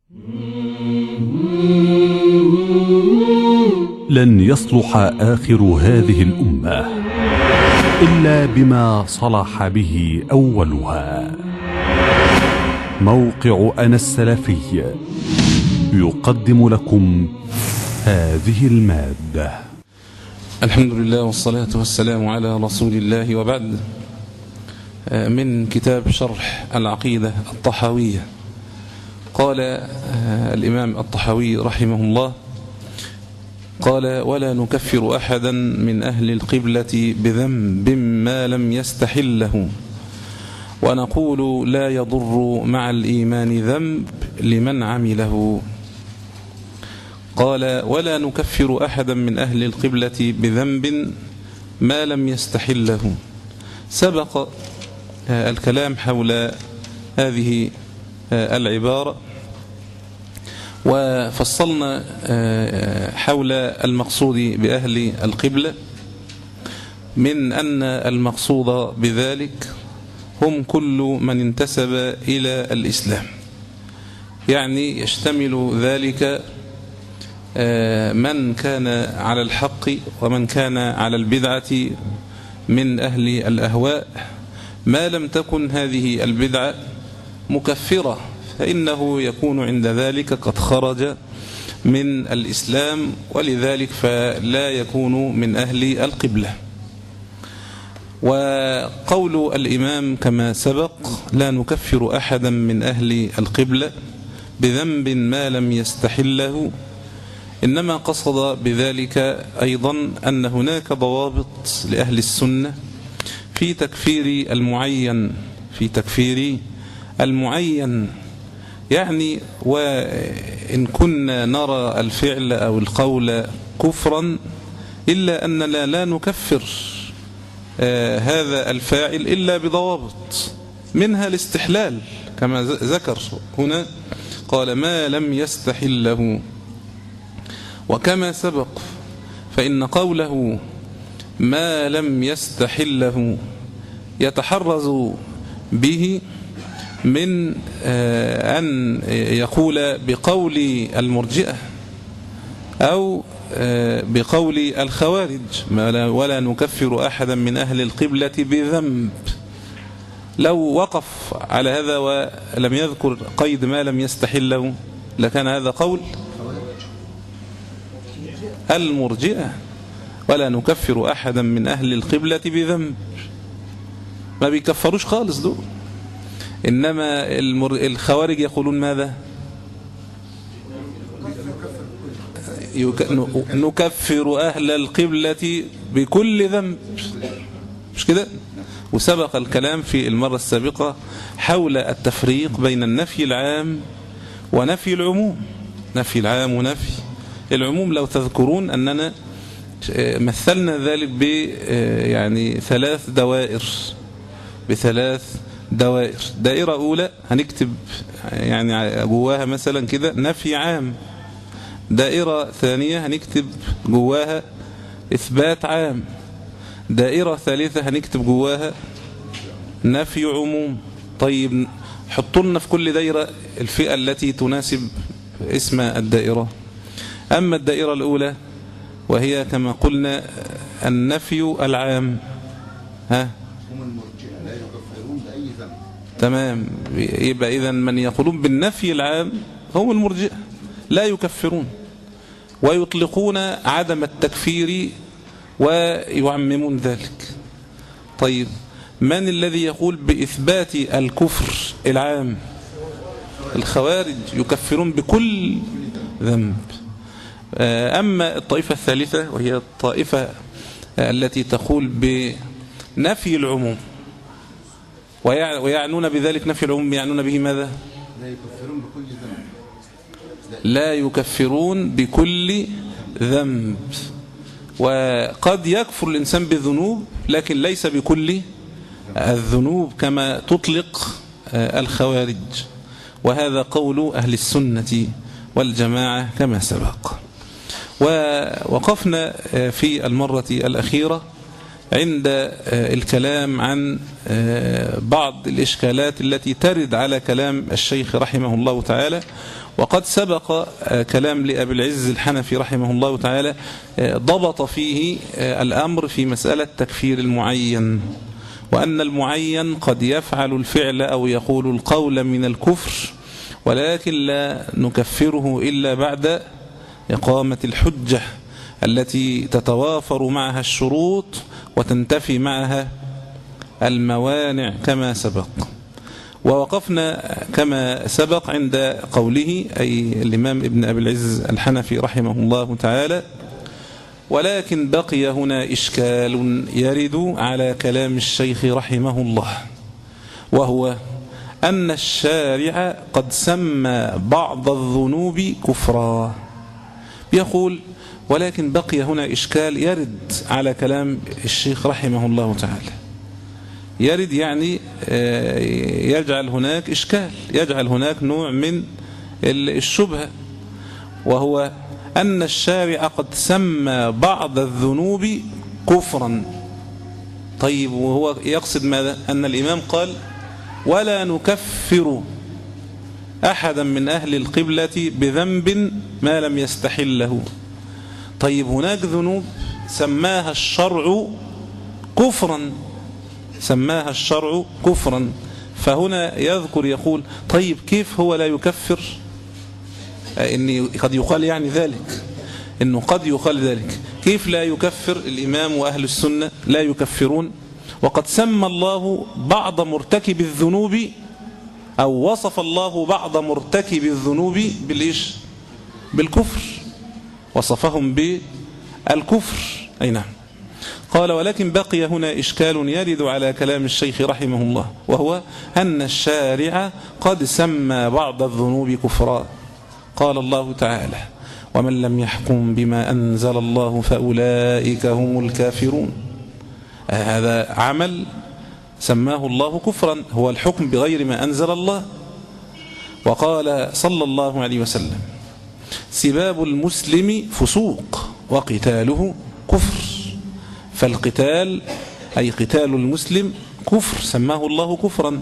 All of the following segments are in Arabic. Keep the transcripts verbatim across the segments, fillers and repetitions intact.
لن يصلح آخر هذه الأمة إلا بما صلح به أولها. موقع أنا السلفي يقدم لكم هذه المادة. الحمد لله والصلاة والسلام على رسول الله، وبعد. من كتاب شرح العقيدة الطحاوية. قال الإمام الطحاوي رحمه الله، قال: ولا نكفر أحدا من أهل القبلة بذنب ما لم يستحله، ونقول لا يضر مع الإيمان ذنب لمن عمله. قال: ولا نكفر أحدا من أهل القبلة بذنب ما لم يستحله. سبق الكلام حول هذه العبارة، وفصلنا حول المقصود بأهل القبلة، من أن المقصود بذلك هم كل من انتسب إلى الإسلام، يعني يشتمل ذلك من كان على الحق ومن كان على البدعة من أهل الأهواء، ما لم تكن هذه البدعة مكفرة، فإنه يكون عند ذلك قد خرج من الإسلام، ولذلك فلا يكون من أهل القبلة. وقول الإمام كما سبق: لا نكفر أحدا من أهل القبلة بذنب ما لم يستحله، إنما قصد بذلك أيضا أن هناك ضوابط لأهل السنة في تكفير المعين في تكفير المعين يعني وإن كنا نرى الفعل أو القول كفرا، إلا أننا لا نكفر آه هذا الفاعل إلا بضوابط، منها الاستحلال كما ذكر هنا، قال: ما لم يستحله. وكما سبق فإن قوله ما لم يستحله يتحرز به من أن يقول بقول المرجئة أو بقول الخوارج: ولا نكفر أحدا من أهل القبلة بذنب. لو وقف على هذا ولم يذكر قيد ما لم يستحله لكان هذا قول المرجئة: ولا نكفر أحدا من أهل القبلة بذنب. ما بيكفروش خالص دول، إنما الخوارج يقولون ماذا؟ نكفر أهل القبلة بكل ذنب، مش كده؟ وسبق الكلام في المرة السابقة حول التفريق بين النفي العام ونفي العموم. نفي العام ونفي العموم، لو تذكرون أننا مثلنا ذلك ب يعني ثلاث دوائر بثلاث دوائر. دائرة أولى هنكتب يعني جواها مثلا كده نفي عام، دائرة ثانية هنكتب جواها إثبات عام، دائرة ثالثة هنكتب جواها نفي عموم. طيب حطوا لنا في كل دائرة الفئة التي تناسب اسم الدائرة. أما الدائرة الأولى وهي كما قلنا النفي العام، ها تمام، يبقى إذن من يقولون بالنفي العام هم المرجئة، لا يكفرون ويطلقون عدم التكفير ويعممون ذلك. طيب من الذي يقول بإثبات الكفر العام؟ الخوارج يكفرون بكل ذنب. أما الطائفة الثالثة وهي الطائفة التي تقول بنفي العموم، ويعنون بذلك نفي العموم، يعنون به ماذا؟ لا يكفرون بكل ذنب. لا يكفرون بكل ذنب. وقد يكفر الإنسان بالذنوب لكن ليس بكل الذنوب كما تطلق الخوارج، وهذا قول أهل السنة والجماعة كما سبق. ووقفنا في المرة الأخيرة عند الكلام عن بعض الإشكالات التي ترد على كلام الشيخ رحمه الله تعالى. وقد سبق كلام لأبي العز الحنفي رحمه الله تعالى ضبط فيه الأمر في مسألة تكفير المعين، وأن المعين قد يفعل الفعل أو يقول القول من الكفر، ولكن لا نكفره إلا بعد إقامة الحجة التي تتوافر معها الشروط وتنتفي معها الموانع كما سبق. ووقفنا كما سبق عند قوله أي الإمام ابن أبي العز الحنفي رحمه الله تعالى: ولكن بقي هنا إشكال يرد على كلام الشيخ رحمه الله، وهو أن الشارع قد سمى بعض الذنوب كفرا. يقول: ولكن بقي هنا إشكال يرد على كلام الشيخ رحمه الله تعالى. يرد يعني يجعل هناك إشكال، يجعل هناك نوع من الشبهة، وهو أن الشارع قد سمى بعض الذنوب كفرا. طيب، وهو يقصد ماذا؟ أن الإمام قال: ولا نكفر أحدا من أهل القبلة بذنب ما لم يستحله. طيب، هناك ذنوب سماها الشرع كفرا، سماها الشرع كفرا. فهنا يذكر يقول: طيب، كيف هو لا يكفر؟ إني قد يقال يعني ذلك، إنه قد يقال ذلك، كيف لا يكفر الإمام وأهل السنة لا يكفرون، وقد سمى الله بعض مرتكب الذنوب أو وصف الله بعض مرتكب الذنوب بالإيش؟ بالكفر، وصفهم بالكفر. أي نعم. قال: ولكن بقي هنا إشكال يرد على كلام الشيخ رحمه الله، وهو أن الشارع قد سمى بعض الذنوب كفرا. قال الله تعالى: ومن لم يحكم بما أنزل الله فأولئك هم الكافرون. هذا عمل سماه الله كفرا، هو الحكم بغير ما أنزل الله. وقال صلى الله عليه وسلم: سباب المسلم فسوق وقتاله كفر. فالقتال أي قتال المسلم كفر، سماه الله كفرا،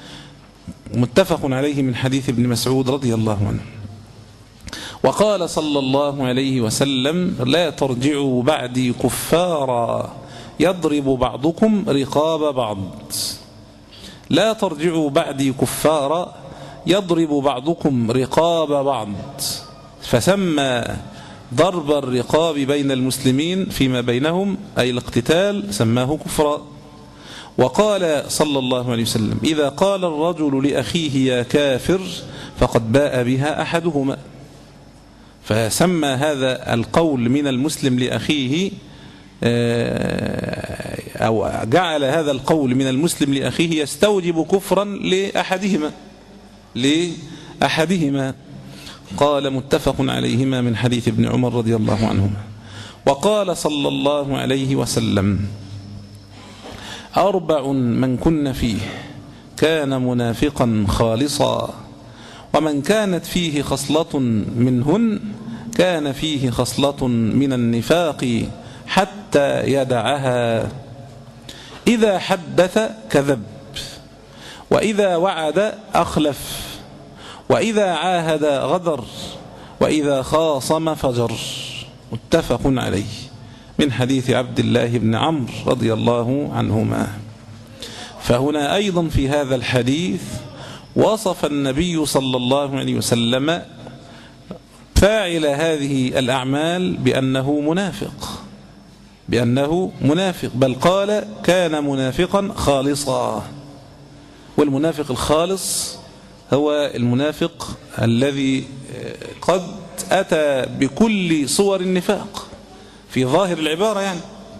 متفق عليه من حديث ابن مسعود رضي الله عنه. وقال صلى الله عليه وسلم: لا ترجعوا بعدي كفارا يضرب بعضكم رقاب بعض. لا ترجعوا بعدي كفارا يضرب بعضكم رقاب بعض. فسمى ضرب الرقاب بين المسلمين فيما بينهم أي الاقتتال سماه كفرا. وقال صلى الله عليه وسلم: إذا قال الرجل لأخيه يا كافر فقد باء بها أحدهما. فسمى هذا القول من المسلم لأخيه أو جعل هذا القول من المسلم لأخيه يستوجب كفرا لأحدهما لأحدهما قال: متفق عليهما من حديث ابن عمر رضي الله عنهما. وقال صلى الله عليه وسلم: أربع من كن فيه كان منافقا خالصا، ومن كانت فيه خصلة منهن كان فيه خصلة من النفاق حتى يدعها. إذا حدث كذب، وإذا وعد أخلف، وإذا عاهد غدر، وإذا خاصم فجر. متفق عليه من حديث عبد الله بن عمرو رضي الله عنهما. فهنا أيضا في هذا الحديث وصف النبي صلى الله عليه وسلم فاعل هذه الأعمال بأنه منافق، بأنه منافق، بل قال كان منافقا خالصا. والمنافق الخالص هو المنافق الذي قد أتى بكل صور النفاق في ظاهر العبارة يعني.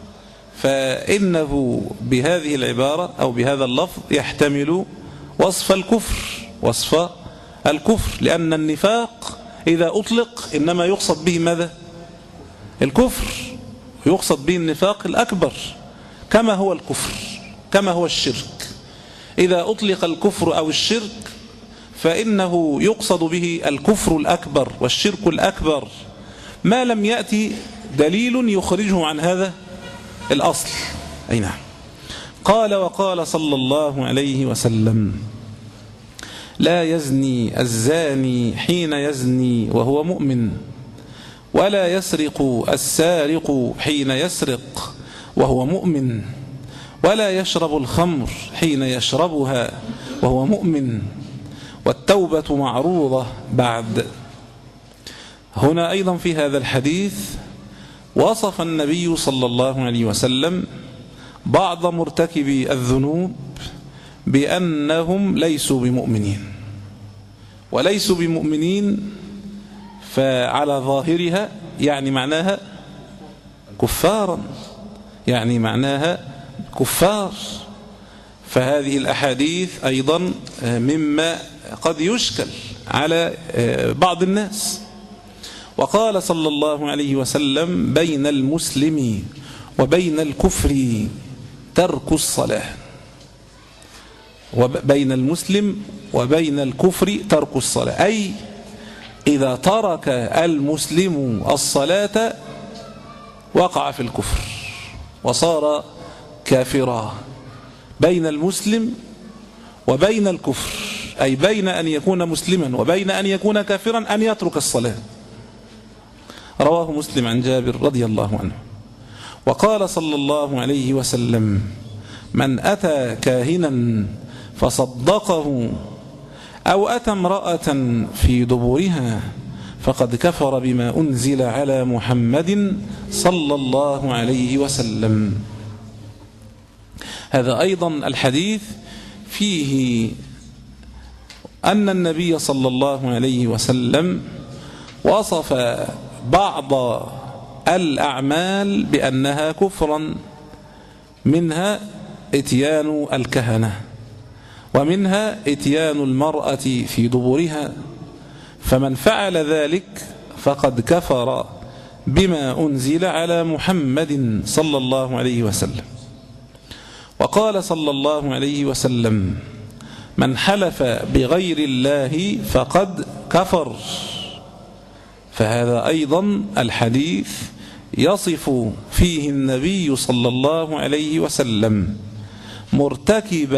فإنه بهذه العبارة أو بهذا اللفظ يحتمل وصف الكفر، وصف الكفر، لأن النفاق إذا أطلق إنما يقصد به ماذا؟ الكفر، يقصد به النفاق الأكبر كما هو الكفر، كما هو الشرك. إذا أطلق الكفر أو الشرك فإنه يقصد به الكفر الأكبر والشرك الأكبر ما لم يأتي دليل يخرجه عن هذا الأصل. أي نعم. قال وقال صلى الله عليه وسلم لا يزني الزاني حين يزني وهو مؤمن، ولا يسرق السارق حين يسرق وهو مؤمن، ولا يشرب الخمر حين يشربها وهو مؤمن، والتوبة معروضة بعد. هنا أيضا في هذا الحديث وصف النبي صلى الله عليه وسلم بعض مرتكبي الذنوب بأنهم ليسوا بمؤمنين، وليسوا بمؤمنين فعلى ظاهرها يعني معناها كفارا، يعني معناها كفار. فهذه الأحاديث أيضا مما قد يشكل على بعض الناس. وقال صلى الله عليه وسلم بين المسلم وبين الكفر ترك الصلاة، وبين المسلم وبين الكفر ترك الصلاة، أي إذا ترك المسلم الصلاة وقع في الكفر وصار كافرا. بين المسلم وبين الكفر، أي بين أن يكون مسلما وبين أن يكون كافرا أن يترك الصلاة. رواه مسلم عن جابر رضي الله عنه. وقال صلى الله عليه وسلم من أتى كاهنا فصدقه أو أتى امرأة في دبرها فقد كفر بما أنزل على محمد صلى الله عليه وسلم. هذا أيضا الحديث فيه أن النبي صلى الله عليه وسلم وصف بعض الأعمال بأنها كفرا، منها اتيان الكهنة، ومنها اتيان المرأة في دبرها، فمن فعل ذلك فقد كفر بما أنزل على محمد صلى الله عليه وسلم. وقال صلى الله عليه وسلم من حلف بغير الله فقد كفر. فهذا أيضا الحديث يصف فيه النبي صلى الله عليه وسلم مرتكب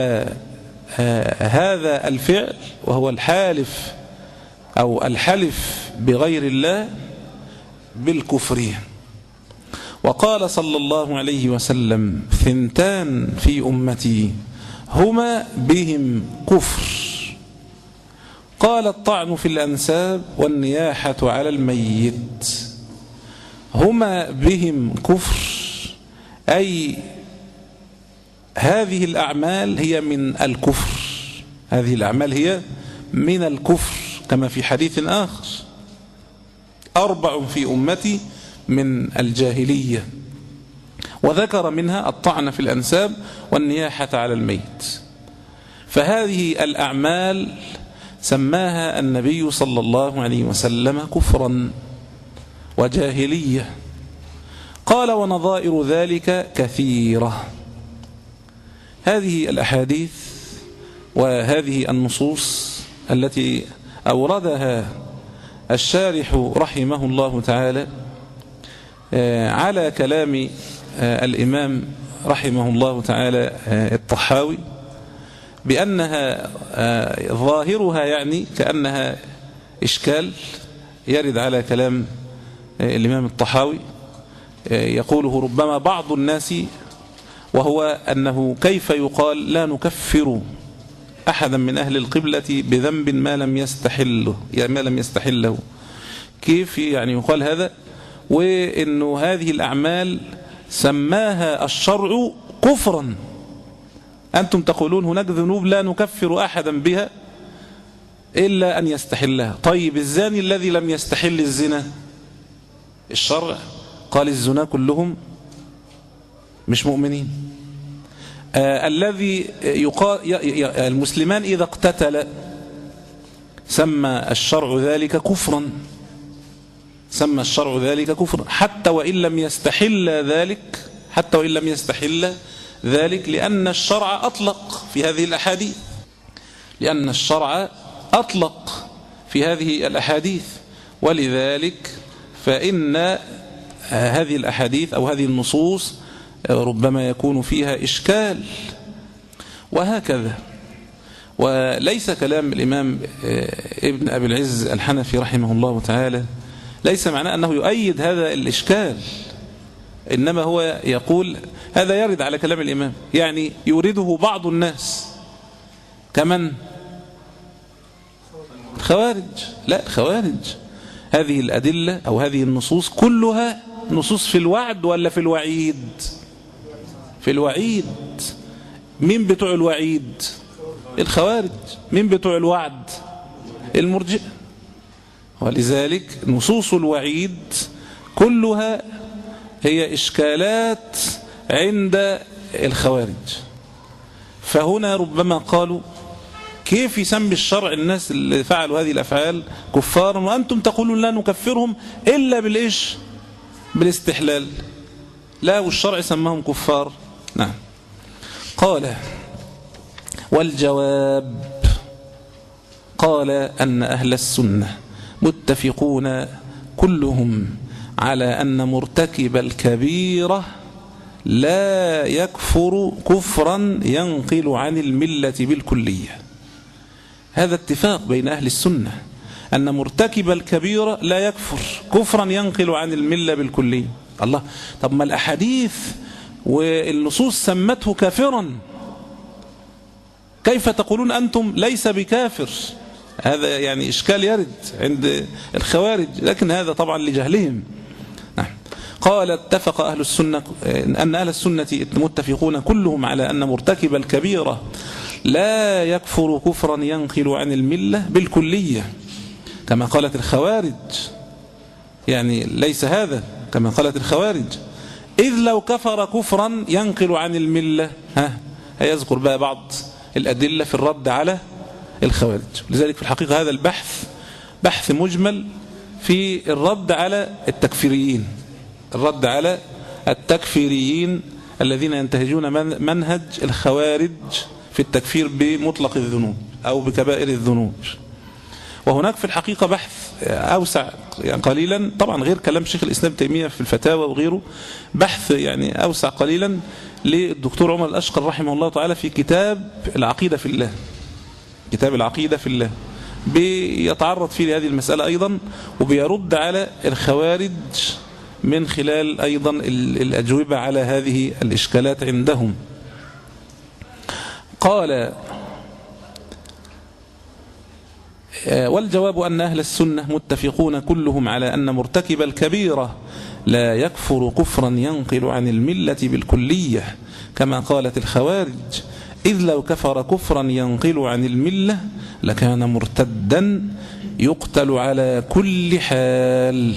هذا الفعل، وهو الحالف أو الحلف بغير الله بالكفر. وقال صلى الله عليه وسلم ثنتان في أمتي هما بهم كفر، قال الطعن في الأنساب والنياحة على الميت. هما بهم كفر، أي هذه الأعمال هي من الكفر، هذه الأعمال هي من الكفر، كما في حديث آخر أربع في أمتي من الجاهلية، وذكر منها الطعن في الأنساب والنياحة على الميت. فهذه الأعمال سماها النبي صلى الله عليه وسلم كفرا وجاهلية. قال ونظائر ذلك كثيرة. هذه الأحاديث وهذه النصوص التي أوردها الشارح رحمه الله تعالى على كلام الإمام رحمه الله تعالى الطحاوي بأنها ظاهرها يعني كأنها إشكال يرد على كلام الإمام الطحاوي، يقوله ربما بعض الناس، وهو أنه كيف يقال لا نكفر أحدا من أهل القبلة بذنب ما لم يستحله، يعني ما لم يستحله، كيف يعني يقال هذا؟ وإنه هذه الأعمال سماها الشرع كفرا. أنتم تقولون هناك ذنوب لا نكفر أحدا بها إلا أن يستحلها. طيب الزاني الذي لم يستحل الزنا، الشرع قال الزنا كلهم مش مؤمنين. آه الذي يقال المسلمان إذا اقتتل سمى الشرع ذلك كفرا، سمى الشرع ذلك كفرا حتى وإن لم يستحل ذلك، حتى وإن لم يستحل ذلك، لأن الشرع أطلق في هذه الأحاديث، لأن الشرع أطلق في هذه الأحاديث. ولذلك فإن هذه الأحاديث أو هذه النصوص ربما يكون فيها إشكال وهكذا. وليس كلام الإمام ابن أبي العز الحنفي رحمه الله تعالى ليس معناه أنه يؤيد هذا الإشكال، إنما هو يقول هذا يرد على كلام الإمام، يعني يريده بعض الناس كمن الخوارج. لا، الخوارج هذه الأدلة أو هذه النصوص كلها نصوص في الوعد ولا في الوعيد؟ في الوعيد. مين بتوع الوعيد؟ الخوارج. مين بتوع الوعد؟ المرجئة. ولذلك نصوص الوعيد كلها هي إشكالات عند الخوارج. فهنا ربما قالوا كيف يسمي الشرع الناس اللي فعلوا هذه الأفعال كفارا وأنتم تقولون لا نكفرهم إلا بالإيش؟ بالاستحلال. لا، والشرع سماهم كفار. نعم. قال والجواب قال أن أهل السنة متفقون كلهم على أن مرتكب الكبيرة لا يكفر كفرا ينقل عن الملة بالكلية. هذا اتفاق بين أهل السنة أن مرتكب الكبيرة لا يكفر كفرا ينقل عن الملة بالكلية. الله، طب ما الأحاديث والنصوص سمته كافرا، كيف تقولون أنتم ليس بكافر؟ هذا يعني إشكال يرد عند الخوارج، لكن هذا طبعا لجهلهم. نعم. قال اتفق أهل السنة أن أهل السنة متفقون كلهم على أن مرتكب الكبيرة لا يكفر كفرا ينقل عن الملة بالكلية كما قالت الخوارج، يعني ليس هذا كما قالت الخوارج، إذ لو كفر كفرا ينقل عن الملة. ها هيذكر بقى بعض الأدلة في الرد على الخوارج. لذلك في الحقيقة هذا البحث بحث مجمل في الرد على التكفيريين، الرد على التكفيريين الذين ينتهجون منهج الخوارج في التكفير بمطلق الذنوب أو بكبائر الذنوب. وهناك في الحقيقة بحث أوسع يعني قليلا، طبعا غير كلام شيخ الإسلام تيمية في الفتاوى وغيره، بحث يعني أوسع قليلا للدكتور عمر الأشقر رحمه الله تعالى في كتاب العقيدة في الله، كتاب العقيدة في الله، بيتعرض فيه لهذه المسألة أيضا، وبيرد على الخوارج من خلال أيضا الأجوبة على هذه الإشكالات عندهم. قال والجواب أن أهل السنة متفقون كلهم على أن مرتكب الكبيرة لا يكفر كفرا ينقل عن الملة بالكلية كما قالت الخوارج، إذ لو كفر كفرا ينقل عن الملة لكان مرتدا يقتل على كل حال.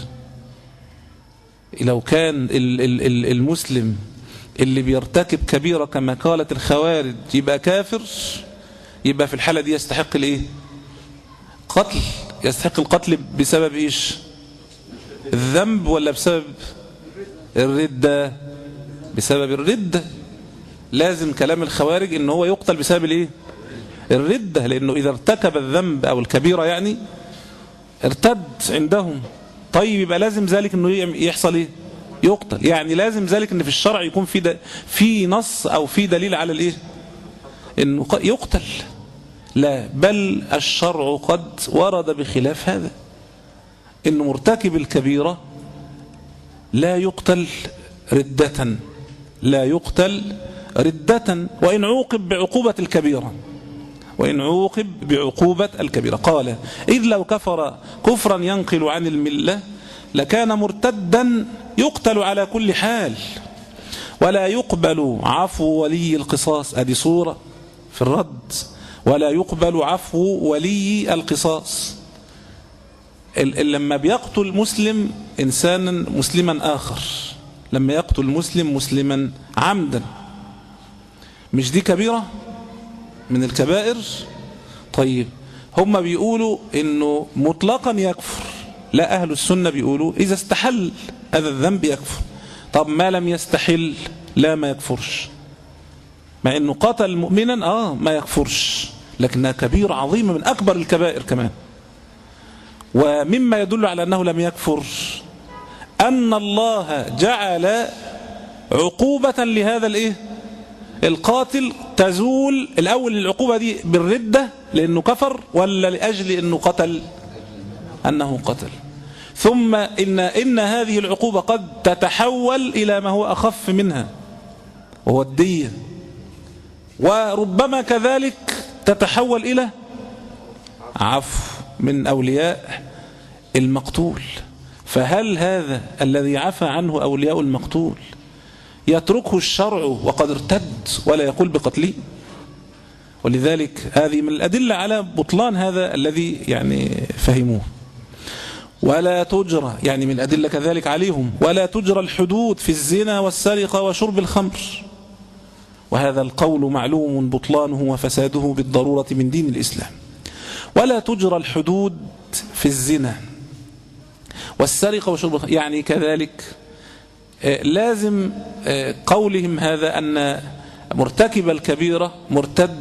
لو كان المسلم اللي بيرتكب كبيرة كما قالت الخوارج يبقى كافر، يبقى في الحالة دي يستحق الايه؟ قتل. يستحق القتل بسبب ايش؟ الذنب ولا بسبب الردة؟ بسبب الردة. لازم كلام الخوارج ان هو يقتل بسبب الايه؟ الردة، لانه اذا ارتكب الذنب او الكبيرة يعني ارتد عندهم. طيب يبقى لازم ذلك انه يحصل ايه؟ يقتل. يعني لازم ذلك ان في الشرع يكون في في نص او في دليل على الايه؟ انه يقتل. لا، بل الشرع قد ورد بخلاف هذا، ان مرتكب الكبيرة لا يقتل ردة، لا يقتل ردة وإن عوقب بعقوبة الكبيرة، وإن عوقب بعقوبة الكبيرة. قال إذ لو كفر كفرا ينقل عن الملة لكان مرتدا يقتل على كل حال ولا يقبل عفو ولي القصاص. هذه صورة في الرد. ولا يقبل عفو ولي القصاص. لما بيقتل مسلم إنسانا مسلما آخر، لما يقتل مسلم مسلما عمدا، مش دي كبيرة من الكبائر؟ طيب هم بيقولوا إنه مطلقا يكفر. لا، أهل السنة بيقولوا إذا استحل هذا الذنب يكفر. طب ما لم يستحل لا ما يكفرش، مع إنه قتل مؤمنا آه ما يكفرش، لكنها كبيرة عظيمة من أكبر الكبائر كمان. ومما يدل على أنه لم يكفر أن الله جعل عقوبة لهذا الايه القاتل تزول الأول العقوبة دي بالردة لأنه كفر، ولا لأجل أنه قتل أنه قتل؟ ثم إن, إن هذه العقوبة قد تتحول إلى ما هو أخف منها وهو الدية، وربما كذلك تتحول إلى عفو من أولياء المقتول. فهل هذا الذي عفى عنه أولياء المقتول يتركه الشرع وقد ارتد ولا يقول بقتله؟ ولذلك هذه من الأدلة على بطلان هذا الذي يعني فهموه. ولا تجرى يعني من الأدلة كذلك عليهم ولا تجرى الحدود في الزنا والسرقة وشرب الخمر، وهذا القول معلوم بطلانه وفساده بالضرورة من دين الإسلام. ولا تجرى الحدود في الزنا والسرقة وشرب الخمر، يعني كذلك لازم قولهم هذا أن مرتكب الكبيرة مرتد،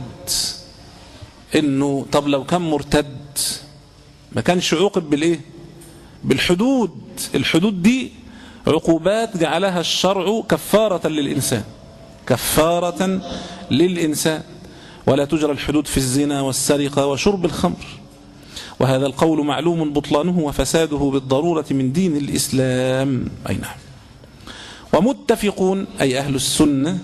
إنه طب لو كان مرتد ما كانش عوقب بالإيه؟ بالحدود. الحدود دي عقوبات جعلها الشرع كفارة للإنسان، كفارة للإنسان. ولا تجرى الحدود في الزنا والسرقة وشرب الخمر، وهذا القول معلوم بطلانه وفساده بالضرورة من دين الإسلام. أي نعم. ومتفقون أي أهل السنة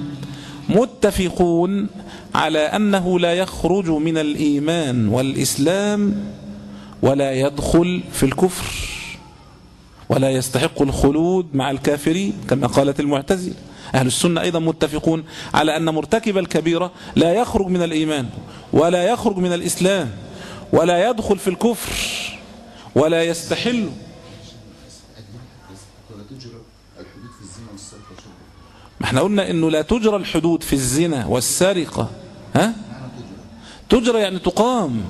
متفقون على أنه لا يخرج من الإيمان والإسلام ولا يدخل في الكفر ولا يستحق الخلود مع الكافرين كما قالت المعتزلة. أهل السنة أيضا متفقون على أن مرتكب الكبيرة لا يخرج من الإيمان ولا يخرج من الإسلام ولا يدخل في الكفر ولا يستحل. ما احنا قلنا انه لا تجرى الحدود في الزنا والسرقة، ها تجرى يعني تقام.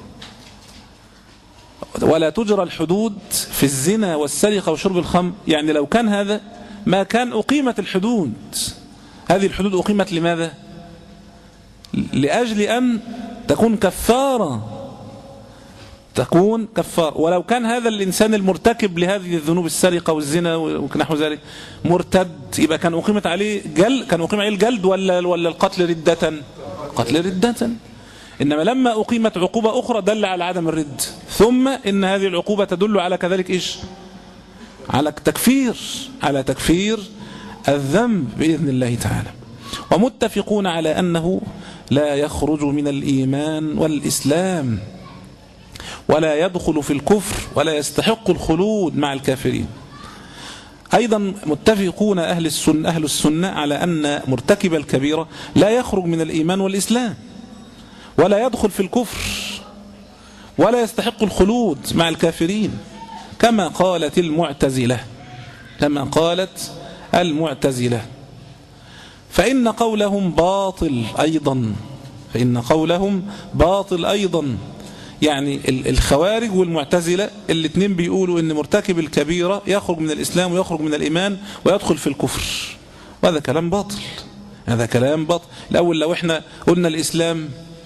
ولا تجرى الحدود في الزنا والسرقة وشرب الخمر، يعني لو كان هذا ما كان أقيمت الحدود. هذه الحدود أقيمت لماذا؟ لأجل أن تكون كفارة، تكون كفارة. ولو كان هذا الإنسان المرتكب لهذه الذنوب السرقة والزنا ونحو ذلك مرتد، يبقى كان أقيمت عليه جل كان أقيم عليه الجلد ولا ولا القتل ردة؟ قتل ردة. إنما لما أقيمت عقوبة أخرى دل على عدم الرد. ثم إن هذه العقوبة تدل على كذلك إيش؟ على تكفير على تكفير الذنب بإذن الله تعالى. ومتفقون على أنه لا يخرج من الإيمان والإسلام ولا يدخل في الكفر ولا يستحق الخلود مع الكافرين. أيضا متفقون أهل السنة, أهل السنة على أن مرتكب الكبيرة لا يخرج من الإيمان والإسلام ولا يدخل في الكفر ولا يستحق الخلود مع الكافرين كما قالت المعتزلة كما قالت المعتزلة. فإن قولهم باطل أيضا فإن قولهم باطل أيضا يعني الخوارج والمعتزلة الاثنين بيقولوا ان مرتكب الكبيرة يخرج من الإسلام ويخرج من الإيمان ويدخل في الكفر، وهذا كلام باطل. هذا كلام باطل. الأول لو احنا قلنا الإسلام،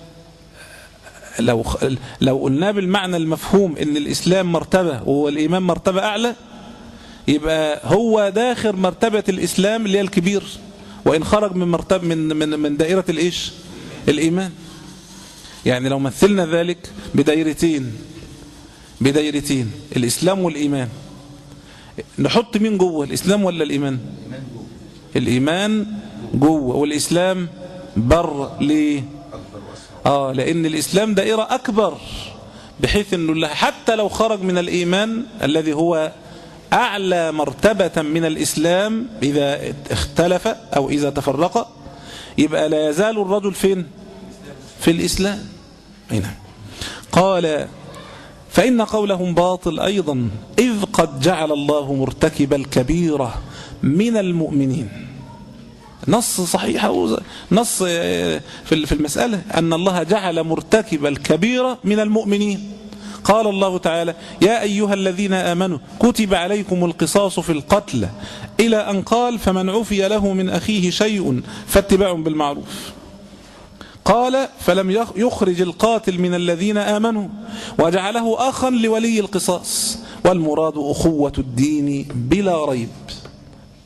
لو لو قلنا بالمعنى المفهوم ان الإسلام مرتبة والإيمان مرتبة أعلى، يبقى هو داخل مرتبة الإسلام اللي هي الكبير، وإن خرج من مرتبة من من من دائرة الإيش؟ الإيمان. يعني لو مثلنا ذلك بدايرتين بدايرتين الإسلام والإيمان، نحط مين جوه، الإسلام ولا الإيمان؟ الإيمان جوه والإسلام بر. ليه؟ آه لأن الإسلام دائرة أكبر، بحيث أنه حتى لو خرج من الإيمان الذي هو أعلى مرتبة من الإسلام إذا اختلف أو إذا تفرق، يبقى لا يزال الرجل فين؟ في الإسلام. هنا قال فإن قولهم باطل أيضا إذ قد جعل الله مرتكب الكبيرة من المؤمنين. نص صحيح، نص في المسألة أن الله جعل مرتكب الكبيرة من المؤمنين. قال الله تعالى يا أيها الذين آمنوا كتب عليكم القصاص في القتل إلى أن قال فمن عفي له من أخيه شيء فاتباع بالمعروف. قال فلم يخرج القاتل من الذين آمنوا وجعله أخا لولي القصاص، والمراد أخوة الدين بلا ريب.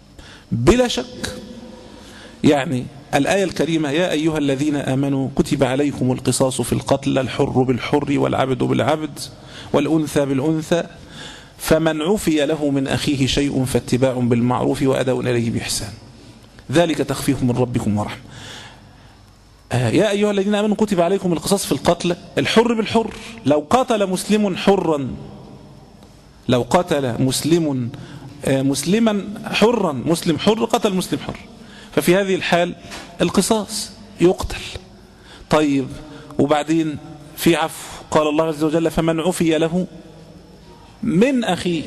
بلا شك. يعني الآية الكريمة يا أيها الذين آمنوا كتب عليكم القصاص في القتل الحر بالحر والعبد بالعبد والأنثى بالأنثى فمن عفي له من أخيه شيء فاتباع بالمعروف وأداء إليه بإحسان ذلك تخفيف من ربكم ورحمة. آه يا أيها الذين آمنوا كتب عليكم القصاص في القتل الحر بالحر. لو قتل مسلم حرا لو قتل مسلم آه مسلما حرا مسلم حر قتل مسلم حر ففي هذه الحال القصاص يقتل. طيب وبعدين في عفو قال الله عز وجل فمن عفي له من أخيه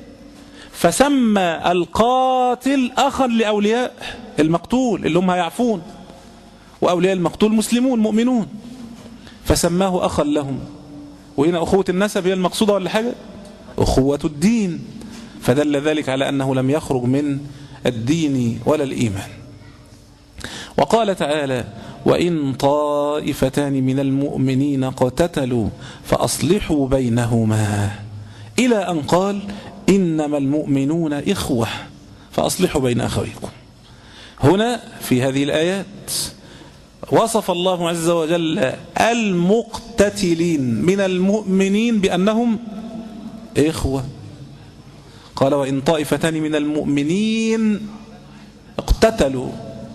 فسمى القاتل أخا لأولياء المقتول اللي هم هيعفون وأولياء المقتول مسلمون مؤمنون فسماه أخا لهم. وهنا أخوة النسب هي المقصودة ولا حاجة أخوة الدين فدل ذلك على أنه لم يخرج من الدين ولا الإيمان. وقال تعالى وإن طائفتان من المؤمنين اقتتلوا فأصلحوا بينهما إلى أن قال إنما المؤمنون إخوة فأصلحوا بين أخويكم. هنا في هذه الآيات وصف الله عز وجل المقتتلين من المؤمنين بأنهم إخوة. قال وإن طائفتان من المؤمنين اقتتلوا.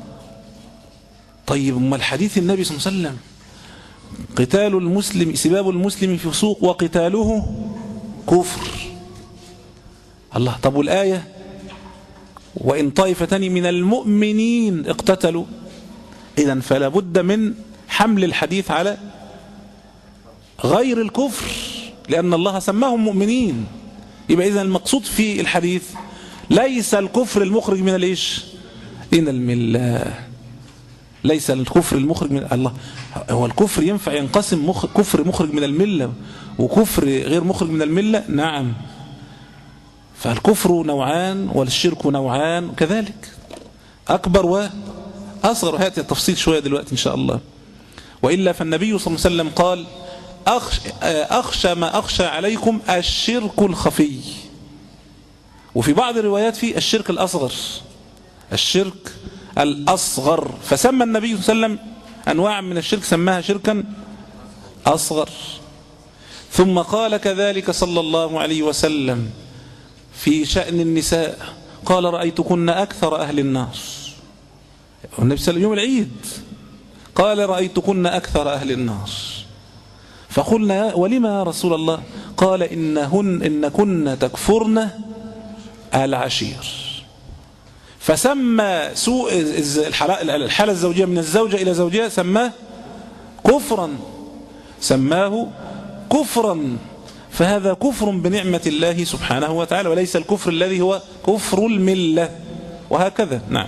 طيب ما الحديث النبي صلى الله عليه وسلم قتال المسلم سباب المسلم في فسوق وقتاله كفر. الله طب والآية وإن طائفتان من المؤمنين اقتتلوا. إذن فلا بد من حمل الحديث على غير الكفر لأن الله سماهم مؤمنين. يبقى إذن المقصود في الحديث ليس الكفر المخرج من الإيش إن الملة ليس الكفر المخرج من الله. هو الكفر ينفع ينقسم مخ... كفر مخرج من الملة وكفر غير مخرج من الملة؟ نعم. فالكفر نوعان والشرك نوعان كذلك أكبر وأصغر. هاتي التفصيل شوية دلوقتي إن شاء الله. وإلا فالنبي صلى الله عليه وسلم قال أخشى, أخشى ما أخشى عليكم الشرك الخفي. وفي بعض الروايات في الشرك الأصغر الشرك الأصغر فسمى النبي صلى الله عليه وسلم أنواع من الشرك سماها شركا أصغر. ثم قال كذلك صلى الله عليه وسلم في شأن النساء قال رأيتكن أكثر أهل النار. النبي صلى الله عليه وسلم يوم العيد قال رأيتكن أكثر أهل النار فقلنا ولما يا رسول الله قال إنهن إن كن تكفرن العشير. فسمى سوء الحالة الزوجية من الزوجة إلى زوجها سماه كفرا سماه كفرا. فهذا كفر بنعمة الله سبحانه وتعالى وليس الكفر الذي هو كفر الملة وهكذا. نعم.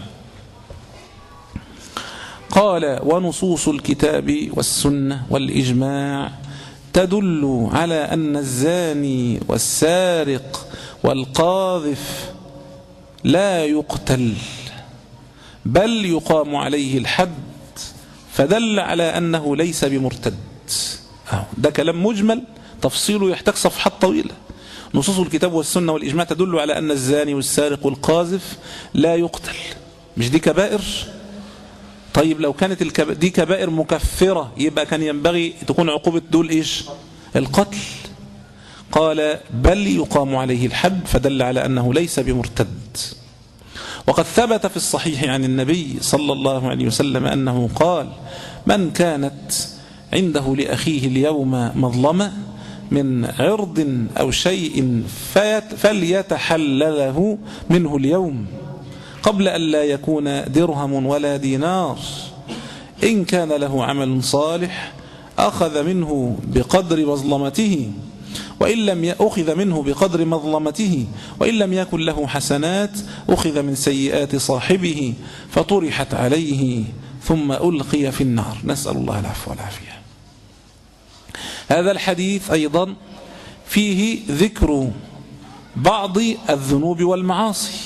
قال ونصوص الكتاب والسنة والإجماع تدل على أن الزاني والسارق والقاذف لا يقتل بل يقام عليه الحد فدل على أنه ليس بمرتد. ده كلام مجمل تفصيله يحتاج صفحات طويلة. نصوص الكتاب والسنة والإجماع تدل على أن الزاني والسارق والقاذف لا يقتل. مش دي كبائر؟ طيب لو كانت الكب... دي كبائر مكفرة يبقى كان ينبغي تكون عقوبة دول إيش؟ القتل. قال بل يقام عليه الحد فدل على أنه ليس بمرتد. وقد ثبت في الصحيح عن النبي صلى الله عليه وسلم أنه قال من كانت عنده لأخيه اليوم مظلمة من عرض أو شيء فليتحلله منه اليوم قبل أن لا يكون درهم ولا دينار. إن كان له عمل صالح أخذ منه بقدر مظلمته وإن لم يأخذ منه بقدر مظلمته وإن لم يكن له حسنات أخذ من سيئات صاحبه فطرحت عليه ثم ألقي في النار. نسأل الله العفو والعافية. هذا الحديث أيضا فيه ذكر بعض الذنوب والمعاصي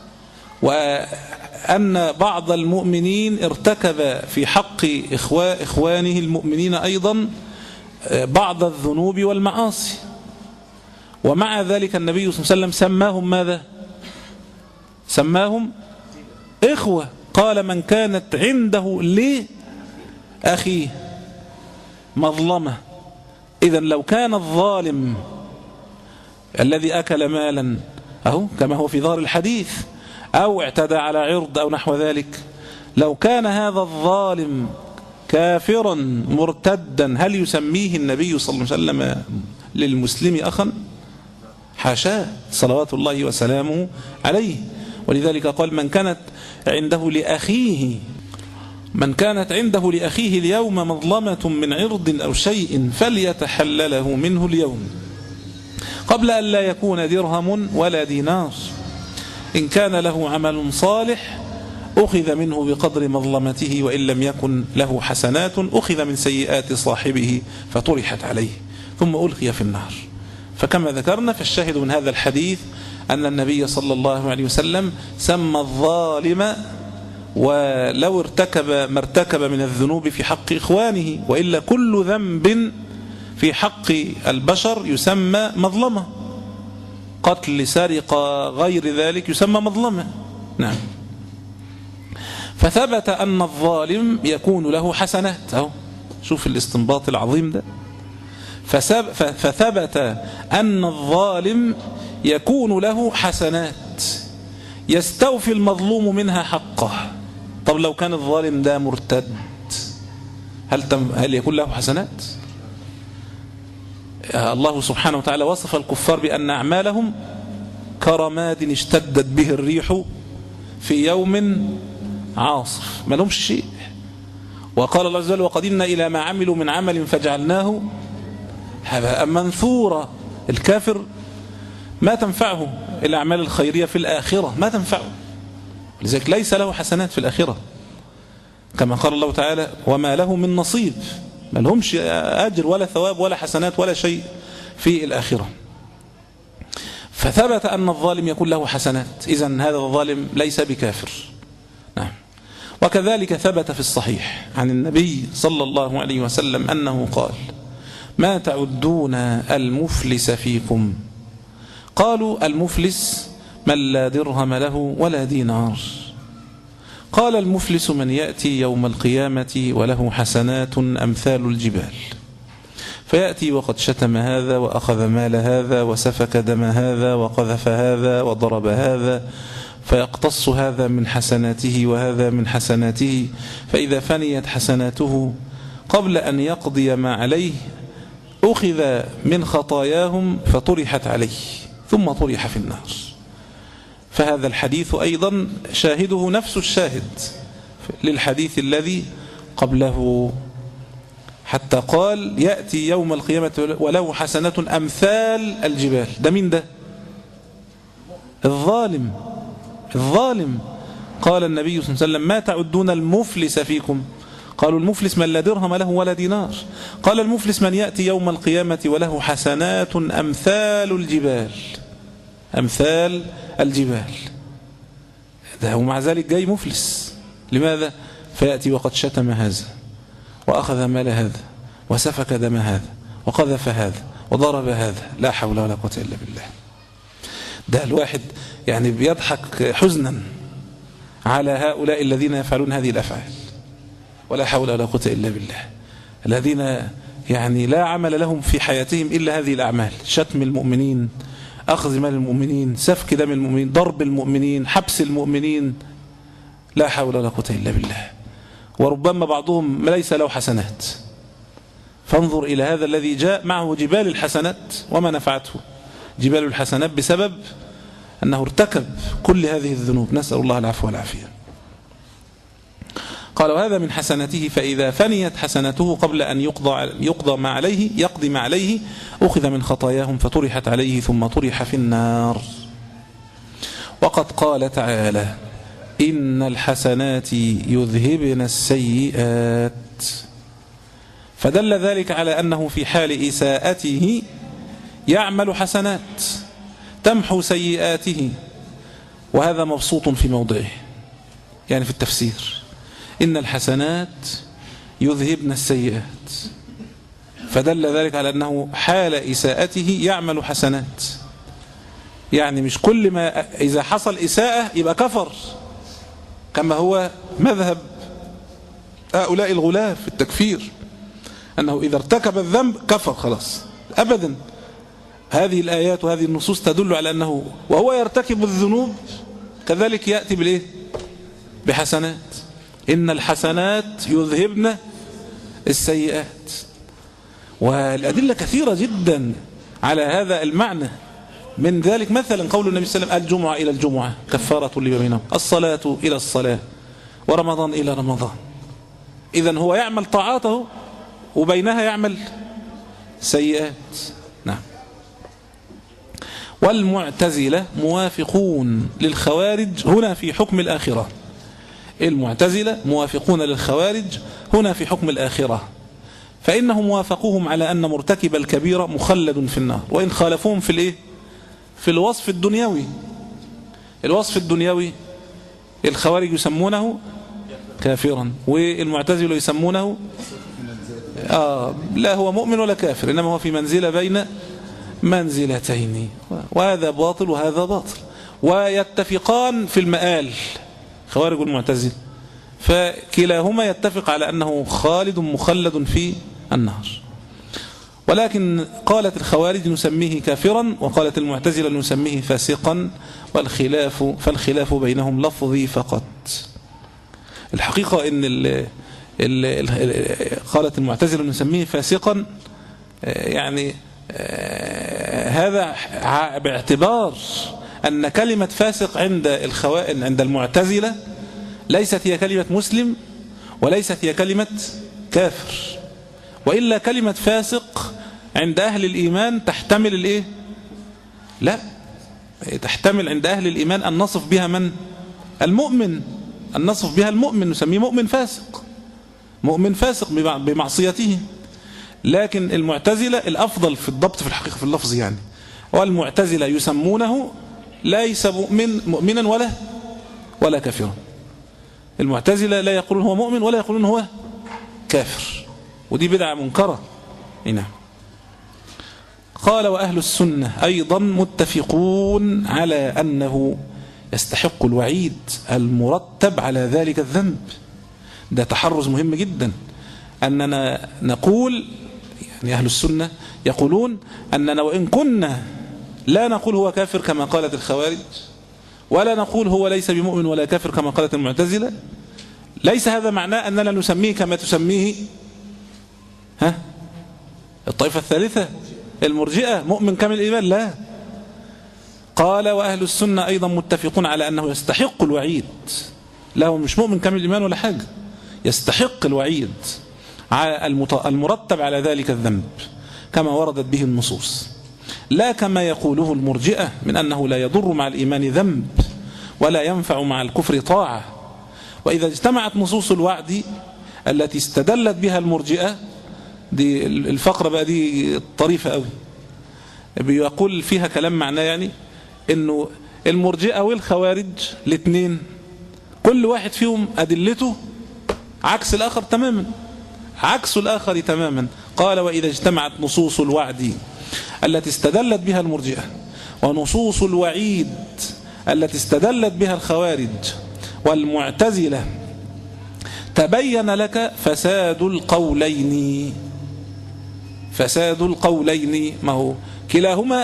وأن بعض المؤمنين ارتكب في حق إخوانه المؤمنين أيضا بعض الذنوب والمعاصي ومع ذلك النبي صلى الله عليه وسلم سماهم ماذا؟ سماهم إخوة. قال من كانت عنده لأخيه مظلمة. إذن لو كان الظالم الذي أكل مالا أهو كما هو في ظاهر الحديث أو اعتدى على عرض أو نحو ذلك، لو كان هذا الظالم كافرا مرتدا هل يسميه النبي صلى الله عليه وسلم للمسلم أخا؟ حاشاه صلوات الله وسلامه عليه. ولذلك قال من كانت عنده لأخيه من كانت عنده لأخيه اليوم مظلمة من عرض أو شيء فليتحلله منه اليوم قبل أن لا يكون درهم ولا دينار. إن كان له عمل صالح أخذ منه بقدر مظلمته، وإن لم يكن له حسنات أخذ من سيئات صاحبه فطرحت عليه ثم ألقي في النار. فكما ذكرنا فالشاهد من هذا الحديث أن النبي صلى الله عليه وسلم سمى الظالم ولو ارتكب ما ارتكب من الذنوب في حق إخوانه، وإلا كل ذنب في حق البشر يسمى مظلمة. قتل، سرقة، غير ذلك يسمى مظلمة. نعم. فثبت أن الظالم يكون له حسنات. أهو شوف الاستنباط العظيم ده. فثبت أن الظالم يكون له حسنات يستوفي المظلوم منها حقه. طب لو كان الظالم ده مرتد هل, تم هل يكون له حسنات؟ الله سبحانه وتعالى وصف الكفار بأن أعمالهم كرماد اشتدت به الريح في يوم عاصف، ما لهمش شيء. وقال الله عز وجل وقدمنا إلى ما عملوا من عمل فجعلناه هباء منثورا. الكافر ما تنفعه الأعمال الخيرية في الآخرة، ما تنفعه، لذلك ليس له حسنات في الآخرة كما قال الله تعالى وما له من نصيب، ما لهمش أجر ولا ثواب ولا حسنات ولا شيء في الآخرة. فثبت أن الظالم يكون له حسنات، إذن هذا الظالم ليس بكافر. نعم. وكذلك ثبت في الصحيح عن النبي صلى الله عليه وسلم أنه قال ما تعدون المفلس فيكم؟ قالوا المفلس من لا درهم له ولا دينار. قال المفلس من يأتي يوم القيامة وله حسنات أمثال الجبال، فيأتي وقد شتم هذا وأخذ مال هذا وسفك دم هذا وقذف هذا وضرب هذا، فيقتص هذا من حسناته وهذا من حسناته، فإذا فنيت حسناته قبل أن يقضي ما عليه أخذ من خطاياهم فطرحت عليه ثم طرح في النار. فهذا الحديث أيضا شاهده نفس الشاهد للحديث الذي قبله، حتى قال يأتي يوم القيامة وله حسنات أمثال الجبال. ده مين ده؟ الظالم. الظالم. قال النبي صلى الله عليه وسلم ما تعدون المفلس فيكم؟ قالوا المفلس من لا درهم له ولا دينار. قال المفلس من يأتي يوم القيامة وله حسنات أمثال الجبال. أمثال الجبال. ده ومع ذلك جاي مفلس. لماذا؟ فيأتي وقد شتم هذا وأخذ مال هذا وسفك دم هذا وقذف هذا وضرب هذا. لا حول ولا قوة إلا بالله. ده الواحد يعني بيضحك حزنا على هؤلاء الذين يفعلون هذه الأفعال، ولا حول ولا قوة إلا بالله، الذين يعني لا عمل لهم في حياتهم إلا هذه الأعمال: شتم المؤمنين، أخذ مال المؤمنين، سفك دم المؤمنين، ضرب المؤمنين، حبس المؤمنين. لا حول ولا قوة إلا بالله. وربما بعضهم ليس له حسنات، فانظر إلى هذا الذي جاء معه جبال الحسنات وما نفعته جبال الحسنات بسبب أنه ارتكب كل هذه الذنوب. نسأل الله العفو والعافية. قال وهذا من حسناته، فإذا فنيت حسناته قبل أن يقضى, يقضى ما عليه يقضي ما عليه أخذ من خطاياهم فطرحت عليه ثم طرح في النار. وقد قال تعالى إن الحسنات يذهبن السيئات، فدل ذلك على أنه في حال إساءته يعمل حسنات تمحو سيئاته، وهذا مبسوط في موضعه، يعني في التفسير إن الحسنات يذهبن السيئات، فدل ذلك على أنه حال إساءته يعمل حسنات. يعني مش كل ما إذا حصل إساءة يبقى كفر، كما هو مذهب هؤلاء الغلاة في التكفير، أنه إذا ارتكب الذنب كفر خلاص أبدا. هذه الآيات وهذه النصوص تدل على أنه وهو يرتكب الذنوب كذلك يأتي بالإيه؟ بحسنات. إن الحسنات يذهبن السيئات. والأدلة كثيرة جدا على هذا المعنى. من ذلك مثلا قول النبي صلى الله عليه وسلم: الجمعة إلى الجمعة كفارة لما بينهم، الصلاة إلى الصلاة، ورمضان إلى رمضان. إذن هو يعمل طاعاته وبينها يعمل سيئات. نعم. والمعتزلة موافقون للخوارج هنا في حكم الآخرة. المعتزلة موافقون للخوارج هنا في حكم الآخرة، فإنهم وافقوهم على أن مرتكب الكبيرة مخلد في النار، وإن خالفوهم في الإيه؟ في الوصف الدنيوي. الوصف الدنيوي الخوارج يسمونه كافرا، والمعتزلة يسمونه آه لا هو مؤمن ولا كافر، إنما هو في منزلة بين منزلتين، وهذا باطل وهذا باطل، ويتفقان في المآل خوارج والمعتزلة، فكلاهما يتفق على أنه خالد مخلد في النار. ولكن قالت الخوارج نسميه كافرا، وقالت المعتزلة نسميه فاسقا، والخلاف فالخلاف بينهم لفظي فقط. الحقيقة ان ال ال ال قالت المعتزلة نسميه فاسقا، يعني هذا باعتبار أن كلمة فاسق عند الخوارج عند المعتزلة ليست هي كلمة مسلم وليست هي كلمة كافر، وإلا كلمة فاسق عند أهل الإيمان تحتمل الإيه؟ لا، تحتمل عند أهل الإيمان أن نصف بها من؟ المؤمن، أن نصف بها المؤمن، نسميه مؤمن فاسق، مؤمن فاسق بمعصيته. لكن المعتزلة الأفضل في الضبط في الحقيقة في اللفظ يعني، والمعتزلة يسمونه ليس مؤمن مؤمنا ولا ولا كافرا. المعتزلة لا يقولون هو مؤمن ولا يقولون هو كافر، ودي بدعة منكرة. نعم. قال: وأهل السنة أيضا متفقون على أنه يستحق الوعيد المرتب على ذلك الذنب. ده تحرز مهم جدا، أننا نقول يعني أهل السنة يقولون أننا وإن كنا لا نقول هو كافر كما قالت الخوارج، ولا نقول هو ليس بمؤمن ولا كافر كما قالت المعتزلة، ليس هذا معناه أننا نسميه كما تسميه ها الطائفة الثالثة المرجئة مؤمن كامل الإيمان. لا. قال: وأهل السنة أيضا متفقون على أنه يستحق الوعيد. لا، هو مش مؤمن كامل الإيمان ولا حاجة، يستحق الوعيد المرتب على ذلك الذنب كما وردت به النصوص، لا كما يقوله المرجئة من أنه لا يضر مع الإيمان ذنب ولا ينفع مع الكفر طاعة. وإذا اجتمعت نصوص الوعد التي استدلت بها المرجئة، دي الفقرة بقى دي طريفة قوي، بيقول فيها كلام معناه يعني انه المرجئة والخوارج الاثنين كل واحد فيهم أدلته عكس الآخر تماما، عكس الآخر تماما. قال: وإذا اجتمعت نصوص الوعد التي استدلت بها المرجئة ونصوص الوعيد التي استدلت بها الخوارج والمعتزلة تبين لك فساد القولين. فساد القولين، ما هو كلاهما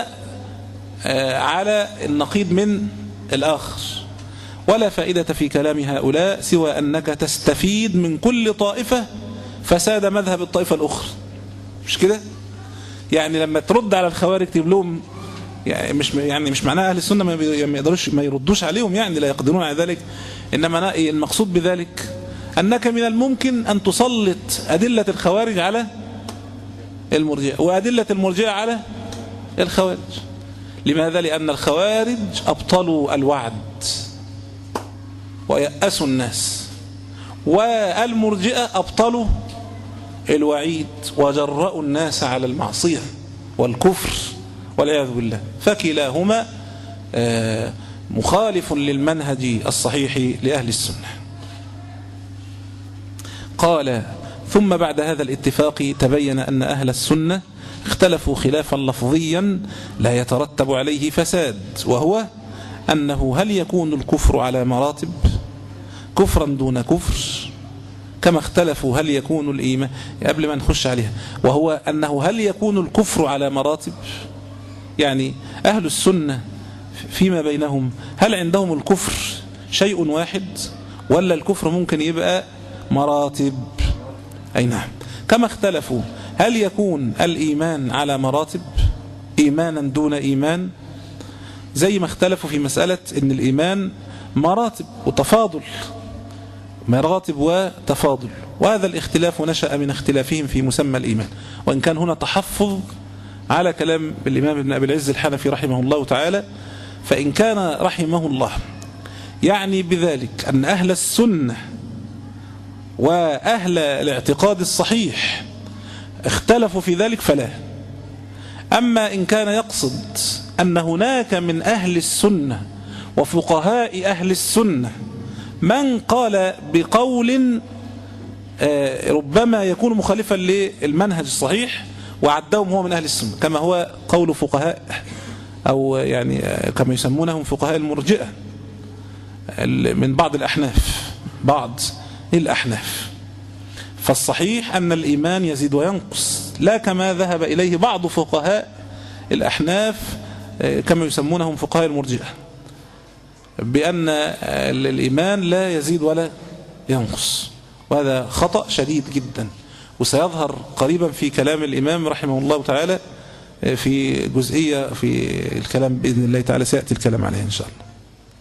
على النقيض من الآخر، ولا فائدة في كلام هؤلاء سوى أنك تستفيد من كل طائفة فساد مذهب الطائفة الأخرى. مش كده؟ يعني لما ترد على الخوارج تجيب لهم يعني مش يعني مش معناها أهل السنة ما يقدروش ما يردوش عليهم، يعني لا يقدرون على ذلك، إنما المقصود بذلك أنك من الممكن أن تسلط أدلة الخوارج على المرجئة وأدلة المرجئة على الخوارج. لماذا؟ لأن الخوارج أبطلوا الوعد ويأسوا الناس، والمرجئة أبطلوا الوعيد وجرأوا الناس على المعصية والكفر والعياذ بالله، فكلاهما مخالف للمنهج الصحيح لأهل السنة. قال: ثم بعد هذا الاتفاق تبين أن أهل السنة اختلفوا خلافا لفظيا لا يترتب عليه فساد، وهو أنه هل يكون الكفر على مراتب؟ كفرا دون كفر، كما اختلفوا هل يكون الإيمان، قبل ما نخش عليها، وهو أنه هل يكون الكفر على مراتب؟ يعني أهل السنة فيما بينهم هل عندهم الكفر شيء واحد، ولا الكفر ممكن يبقى مراتب؟ أي نعم. كما اختلفوا هل يكون الإيمان على مراتب، إيمانا دون إيمان، زي ما اختلفوا في مسألة أن الإيمان مراتب وتفاضل، مراتب وتفاضل، وهذا الاختلاف نشأ من اختلافهم في مسمى الإيمان، وإن كان هنا تحفظ على كلام الإمام ابن أبي العز الحنفي رحمه الله تعالى، فإن كان رحمه الله يعني بذلك أن أهل السنة وأهل الاعتقاد الصحيح اختلفوا في ذلك فلا. أما إن كان يقصد أن هناك من أهل السنة وفقهاء أهل السنة من قال بقول ربما يكون مخالفا للمنهج الصحيح وعدهم هو من أهل السنة، كما هو قول فقهاء أو يعني كما يسمونهم فقهاء المرجئة من بعض الأحناف، بعض الأحناف. فالصحيح أن الإيمان يزيد وينقص، لا كما ذهب إليه بعض فقهاء الأحناف كما يسمونهم فقهاء المرجئة، بأن الإيمان لا يزيد ولا ينقص، وهذا خطأ شديد جدا، وسيظهر قريبا في كلام الإمام رحمه الله تعالى في جزئية في الكلام بإذن الله تعالى سيأتي الكلام عليه إن شاء الله.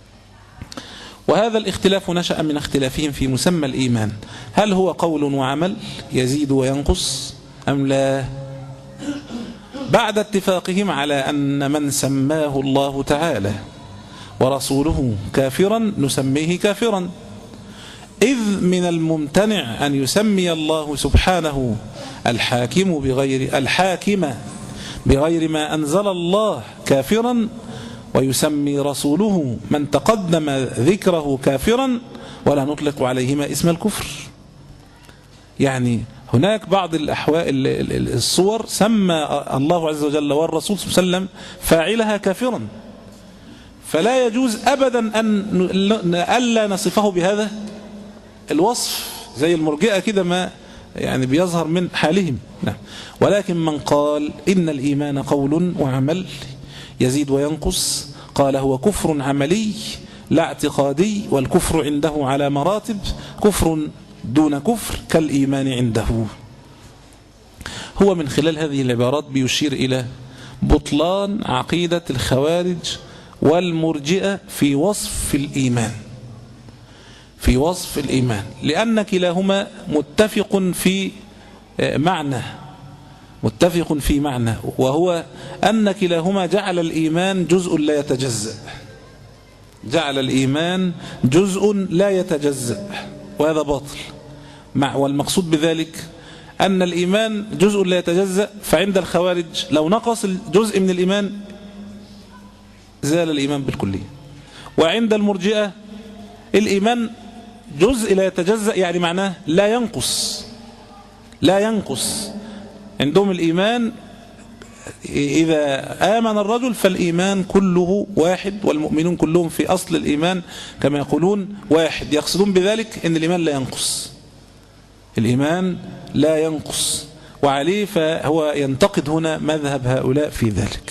وهذا الاختلاف نشأ من اختلافهم في مسمى الإيمان، هل هو قول وعمل يزيد وينقص أم لا؟ بعد اتفاقهم على أن من سماه الله تعالى ورسوله كافرا نسميه كافرا، إذ من الممتنع أن يسمي الله سبحانه الحاكم بغير الحاكم بغير ما أنزل الله كافرا، ويسمي رسوله من تقدم ذكره كافرا، ولا نطلق عليهما اسم الكفر. يعني هناك بعض الأحوال الصور سمى الله عز وجل والرسول صلى الله عليه وسلم فاعلها كافرا، فلا يجوز أبدا أن ألا نصفه بهذا الوصف زي المرجئة كده، ما يعني بيظهر من حالهم. ولكن من قال إن الإيمان قول وعمل يزيد وينقص، قال هو كفر عملي لا اعتقادي، والكفر عنده على مراتب، كفر دون كفر كالإيمان عنده. هو من خلال هذه العبارات بيشير إلى بطلان عقيدة الخوارج والمرجئة في وصف الإيمان، في وصف الإيمان، لأن كلاهما متفق في معنى متفق في معنى وهو أن كلاهما جعل الإيمان جزء لا يتجزأ، جعل الإيمان جزء لا يتجزأ، وهذا باطل. والمقصود بذلك أن الإيمان جزء لا يتجزأ، فعند الخوارج لو نقص الجزء من الإيمان زال الإيمان بالكلية، وعند المرجئة الإيمان جزء لا يتجزأ، يعني معناه لا ينقص، لا ينقص. عندهم الإيمان إذا آمن الرجل فالإيمان كله واحد، والمؤمنون كلهم في أصل الإيمان كما يقولون واحد، يقصدون بذلك أن الإيمان لا ينقص، الإيمان لا ينقص، وعليه فهو ينتقد هنا مذهب هؤلاء في ذلك.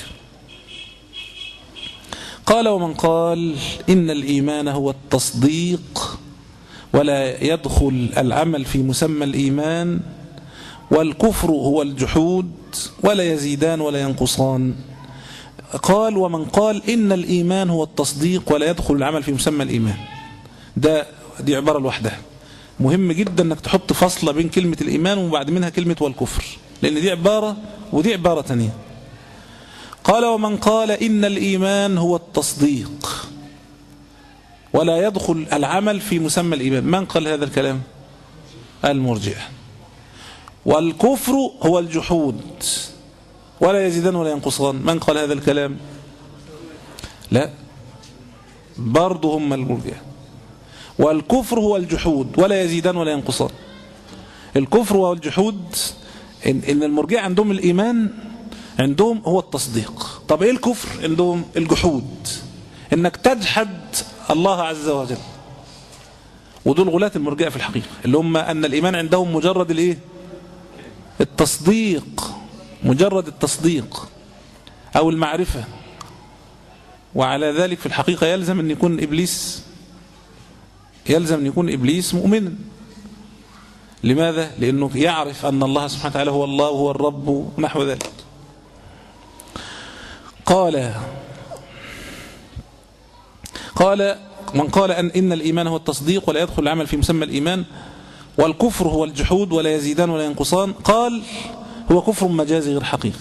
قال ومن قال إن الإيمان هو التصديق ولا يدخل العمل في مسمى الإيمان، والكفر هو الجحود ولا يزيدان ولا ينقصان. قال ومن قال إن الإيمان هو التصديق ولا يدخل العمل في مسمى الإيمان، ده دي عبارة لوحدها، مهم جدا أنك تحط فصلة بين كلمة الإيمان وبعد منها كلمة والكفر، لأن دي عبارة ودي عبارة تانية. قال ومن قال إن الإيمان هو التصديق ولا يدخل العمل في مسمى الإيمان، من قال هذا الكلام؟ المرجئة. والكفر هو الجحود ولا يزيدان ولا ينقصان، من قال هذا الكلام؟ لا، برضه هم المرجئة. والكفر هو الجحود ولا يزيدان ولا ينقصان. الكفر والجحود إن, إن المرجئة عندهم الإيمان عندهم هو التصديق. طب إيه الكفر عندهم؟ الجحود، إنك تجحد الله عز وجل. ودول غلاة المرجئة في الحقيقة، اللي هم أن الإيمان عندهم مجرد الإيه؟ التصديق، مجرد التصديق أو المعرفة. وعلى ذلك في الحقيقة يلزم أن يكون إبليس يلزم أن يكون إبليس مؤمنا. لماذا؟ لأنه يعرف أن الله سبحانه وتعالى هو الله وهو الرب ونحو ذلك. قال قال من قال أن إن الإيمان هو التصديق ولا يدخل العمل في مسمى الإيمان، والكفر هو الجحود ولا يزيدان ولا ينقصان، قال هو كفر مجازي غير حقيقي.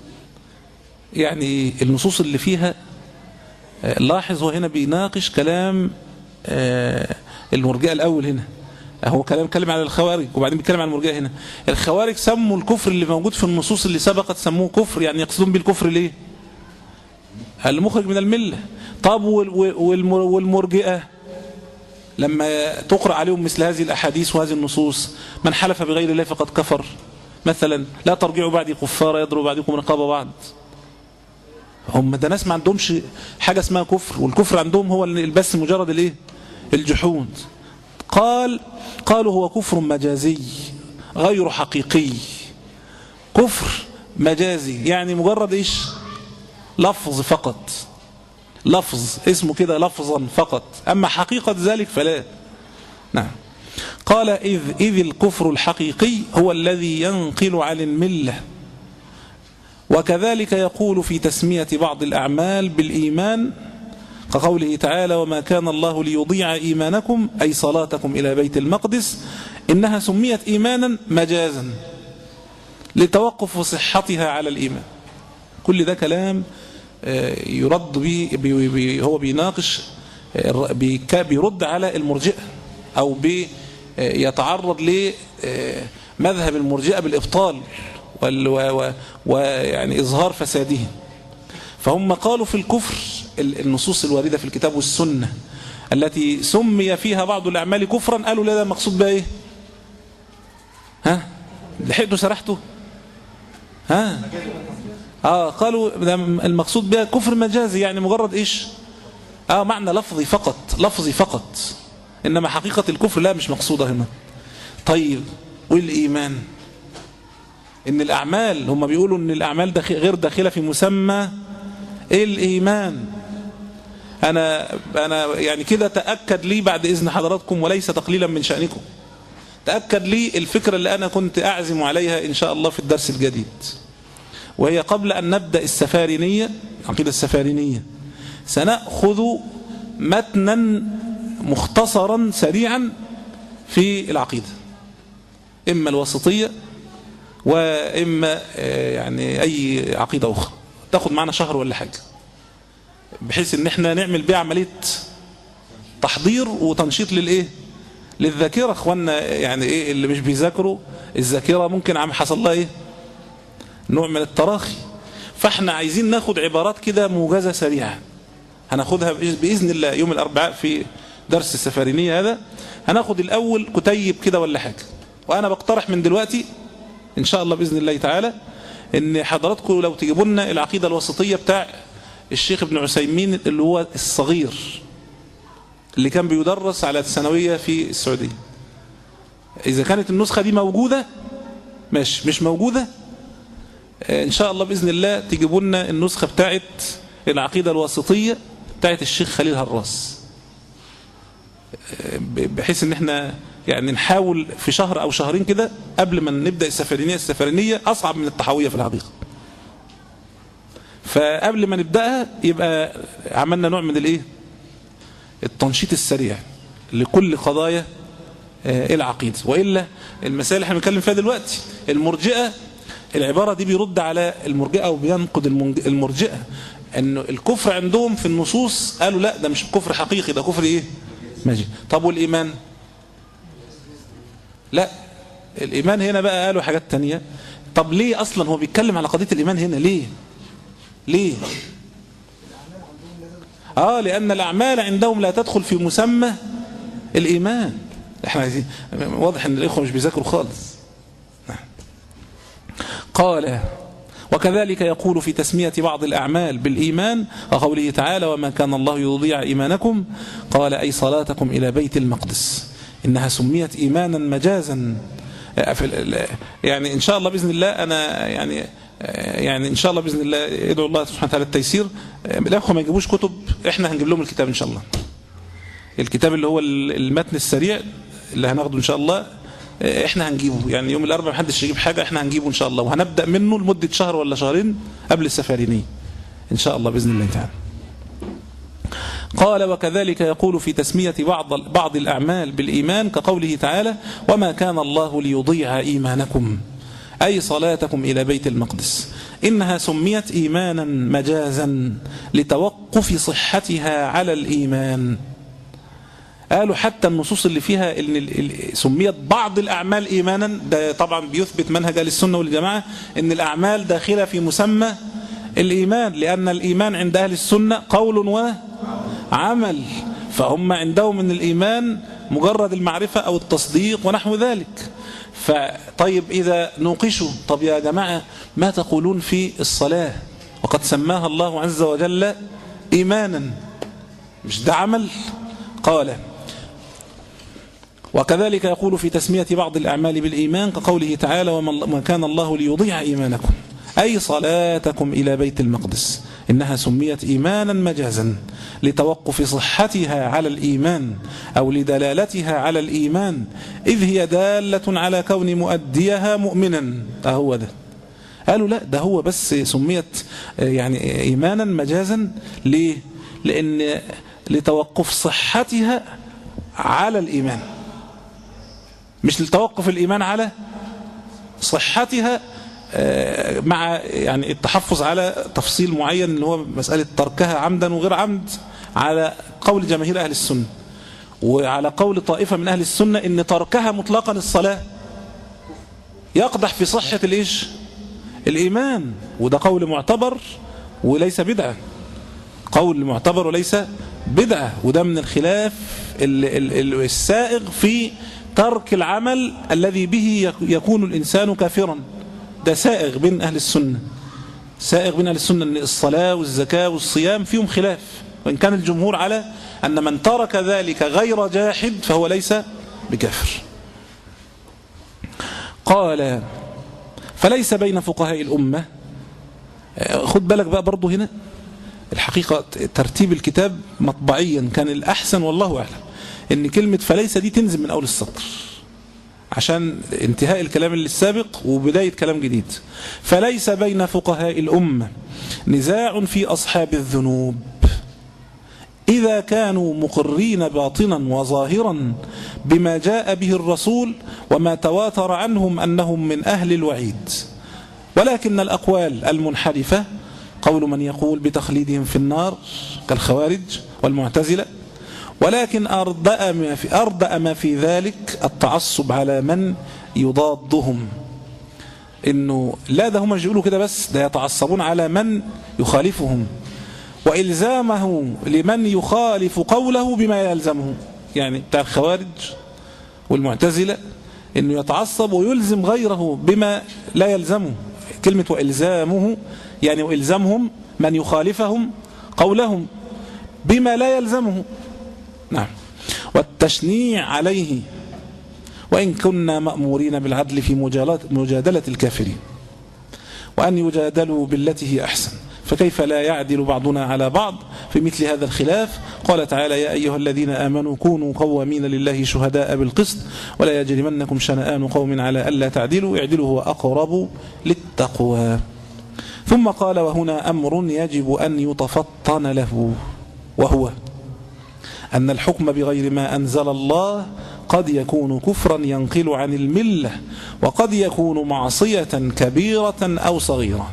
يعني النصوص اللي فيها، لاحظ هو هنا بيناقش كلام المرجئة الأول. هنا هو كلام كلم على الخوارج وبعدين بيتكلم عن المرجئة. هنا الخوارج سموا الكفر اللي موجود في النصوص اللي سبقت سموه كفر، يعني يقصدون بالكفر ليه؟ المخرج من الملة. طب والمرجئة لما تقرأ عليهم مثل هذه الأحاديث وهذه النصوص، من حلف بغير الله فقد كفر مثلا، لا ترجعوا بعدي كفارا يضرب بعضكم رقاب بعض. هم ده ناس ما عندهمش حاجة اسمها كفر، والكفر عندهم هو بس مجرد الايه؟ الجحود. قال قالوا هو كفر مجازي غير حقيقي. كفر مجازي يعني مجرد ايش؟ لفظ فقط، لفظ اسمه كده لفظا فقط، أما حقيقة ذلك فلا. نعم. قال إذ, إذ الكفر الحقيقي هو الذي ينقل عن الملة. وكذلك يقول في تسمية بعض الأعمال بالإيمان كقوله تعالى وما كان الله ليضيع إيمانكم أي صلاتكم إلى بيت المقدس، إنها سميت إيمانا مجازا لتوقف صحتها على الإيمان. كل ده كلام يرد به، هو بيناقش بيرد على المرجئة أو بيتعرض لمذهب المرجئة بالإبطال ويعني إظهار فساده. فهم قالوا في الكفر النصوص الواردة في الكتاب والسنة التي سمي فيها بعض الأعمال كفرا، قالوا لا ده مقصود بها إيه؟ ها؟ لحقتوا سرحتوا؟ ها؟ آه قالوا المقصود بها كفر مجازي، يعني مجرد إيش؟ آه معنى لفظي فقط، لفظي فقط، إنما حقيقة الكفر لا مش مقصودة هنا. طيب والإيمان؟ إن الأعمال هم بيقولوا إن الأعمال داخل غير داخلة في مسمى الإيمان. أنا أنا يعني كده تأكد لي بعد إذن حضراتكم وليس تقليلا من شأنكم، تأكد لي الفكرة اللي أنا كنت أعزم عليها إن شاء الله في الدرس الجديد، وهي قبل أن نبدأ السفارينية، العقيدة السفارينية، سنأخذ متنا مختصرا سريعا في العقيدة، إما الوسطية وإما يعني أي عقيدة أخرى، تاخد معنا شهر ولا حاجة، بحيث ان احنا نعمل بيه عملية تحضير وتنشيط للإيه؟ للذاكرة. اخوانا يعني ايه اللي مش بيذاكروا الذاكرة ممكن عم حصل لها ايه؟ نوع من التراخي. فاحنا عايزين ناخد عبارات كده موجزة سريعة، هناخدها بإذن الله يوم الأربعاء في درس السفارينية هذا. هناخد الأول كتيب كده ولا حاجة، وأنا بقترح من دلوقتي إن شاء الله بإذن الله تعالى إن حضراتكم لو تجيبوا لنا العقيدة الوسطية بتاع الشيخ ابن عثيمين اللي هو الصغير اللي كان بيدرس على الثانوية في السعودية. إذا كانت النسخة دي موجودة ماشي، مش موجودة إن شاء الله بإذن الله تجيبوا لنا النسخة بتاعت العقيدة الوسطية بتاعت الشيخ خليل هراس، بحيث ان احنا يعني نحاول في شهر او شهرين كده قبل ما نبدأ السفارينية. السفارينية اصعب من الطحاوية في الحقيقة، فقبل ما نبدأها يبقى عملنا نوع من الايه؟ التنشيط السريع لكل قضايا العقيدة. وإلا المسائل اللي احنا بنتكلم فيها دلوقتي المرجئة، العبارة دي بيرد على المرجئة وبينقد المرجئة انه الكفر عندهم في النصوص قالوا لا ده مش كفر حقيقي، ده كفر ايه؟ ماشي. طب والإيمان؟ لا، الإيمان هنا بقى قالوا حاجات تانية. طب ليه أصلا هو بيتكلم على قضية الإيمان هنا؟ ليه ليه آه لأن الأعمال عندهم لا تدخل في مسمى الإيمان. احنا عايزين، واضح ان الإخوة مش بيذاكروا خالص. قال وكذلك يقول في تسمية بعض الأعمال بالإيمان وقوله تعالى وما كان الله يضيع إيمانكم، قال أي صلاتكم إلى بيت المقدس. إنها سميت إيمانا مجازا. يعني إن شاء الله بإذن الله أنا يعني يعني إن شاء الله بإذن الله يدعو الله سبحانه وتعالى التيسير. الأخوة ما يجيبوش كتب، إحنا هنجيب لهم الكتاب إن شاء الله. الكتاب اللي هو المتن السريع اللي هناخده إن شاء الله إحنا هنجيبه، يعني يوم الأربعاء محدش يجيب حاجة، إحنا هنجيبه إن شاء الله، وهنبدأ منه لمدة شهر ولا شهرين قبل السفارينية إن شاء الله بإذن الله تعالى. قال وكذلك يقول في تسمية بعض بعض الأعمال بالإيمان كقوله تعالى وما كان الله ليضيع إيمانكم أي صلاتكم إلى بيت المقدس، إنها سميت إيمانا مجازا لتوقف صحتها على الإيمان. قالوا حتى النصوص اللي فيها إن سميت بعض الأعمال إيمانا، ده طبعا بيثبت منهج أهل السنة والجماعة إن الأعمال داخلة في مسمى الإيمان، لأن الإيمان عند أهل السنة قول وعمل، فهم عندهم من الإيمان مجرد المعرفة أو التصديق ونحو ذلك. فطيب إذا نوقشوا طب يا جماعة ما تقولون في الصلاة وقد سماها الله عز وجل إيمانا، مش ده عمل؟ قال وكذلك يقول في تسمية بعض الأعمال بالإيمان كقوله تعالى وما كان الله ليضيع إيمانكم أي صلاتكم إلى بيت المقدس، إنها سميت إيمانا مجازا لتوقف صحتها على الإيمان أو لدلالتها على الإيمان، إذ هي دالة على كون مؤديها مؤمنا. أهو ده قالوا لا ده هو بس سميت يعني إيمانا مجازا ليه؟ لأن لتوقف صحتها على الإيمان، مش لتوقف الإيمان على صحتها مع يعني التحفظ على تفصيل معين اللي هو مسألة تركها عمدا وغير عمد على قول جماهير أهل السنة، وعلى قول طائفة من أهل السنة إن تركها مطلقا الصلاة يقدح في صحة الإيش الإيمان، وده قول معتبر وليس بدعة، قول معتبر وليس بدعة، وده من الخلاف السائغ في ترك العمل الذي به يكون الإنسان كافرا. ده سائغ بين أهل السنة، سائغ بين أهل السنة أن الصلاة والزكاة والصيام فيهم خلاف، وإن كان الجمهور على أن من ترك ذلك غير جاحد فهو ليس بكافر. قال فليس بين فقهاء الأمة، خد بالك بقى برضو هنا الحقيقة ترتيب الكتاب مطبعيا كان الأحسن والله أعلم أن كلمة فليس دي تنزل من أول السطر عشان انتهاء الكلام اللي السابق وبداية كلام جديد. فليس بين فقهاء الأمة نزاع في أصحاب الذنوب إذا كانوا مقرين باطنا وظاهرا بما جاء به الرسول وما تواتر عنهم أنهم من أهل الوعيد، ولكن الأقوال المنحرفة قول من يقول بتخليدهم في النار كالخوارج والمعتزلة، ولكن أردأ ما في, أردأ ما في ذلك التعصب على من يضادهم، إنه لا ده هم يقولوا كده بس، ده يتعصبون على من يخالفهم وإلزامه لمن يخالف قوله بما يلزمه، يعني بتاع الخوارج والمعتزلة إنه يتعصب ويلزم غيره بما لا يلزمه. كلمة وإلزامه يعني وإلزامهم من يخالفهم قولهم بما لا يلزمه. نعم. والتشنيع عليه وإن كنا مأمورين بالعدل في مجادلة الكافرين وأن يجادلوا بالتي هي أحسن، فكيف لا يعدل بعضنا على بعض في مثل هذا الخلاف؟ قال تعالى يا أيها الذين آمنوا كونوا قوامين لله شهداء بالقسط ولا يجرمنكم شنآن قوم على ألا تعدلوا اعدلوا هو أقرب للتقوى. ثم قال وهنا أمر يجب أن يتفطن له، وهو أن الحكم بغير ما أنزل الله قد يكون كفرا ينقل عن الملة، وقد يكون معصية كبيرة أو صغيرة.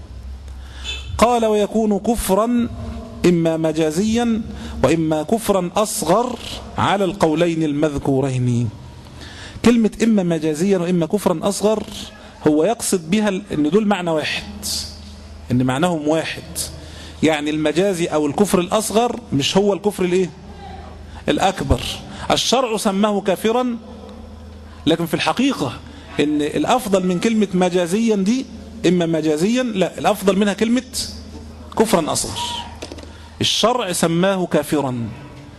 قال ويكون كفرا إما مجازيا وإما كفرا أصغر على القولين المذكورين. كلمة إما مجازيا وإما كفرا أصغر هو يقصد بها أن دول معنى واحد، أن معناهم واحد، يعني المجازي أو الكفر الأصغر مش هو الكفر الإيه؟ الأكبر. الشرع سماه كافرا، لكن في الحقيقة أن الأفضل من كلمة مجازيا دي إما مجازيا، لا الأفضل منها كلمة كفرا أصغر. الشرع سماه كافرا،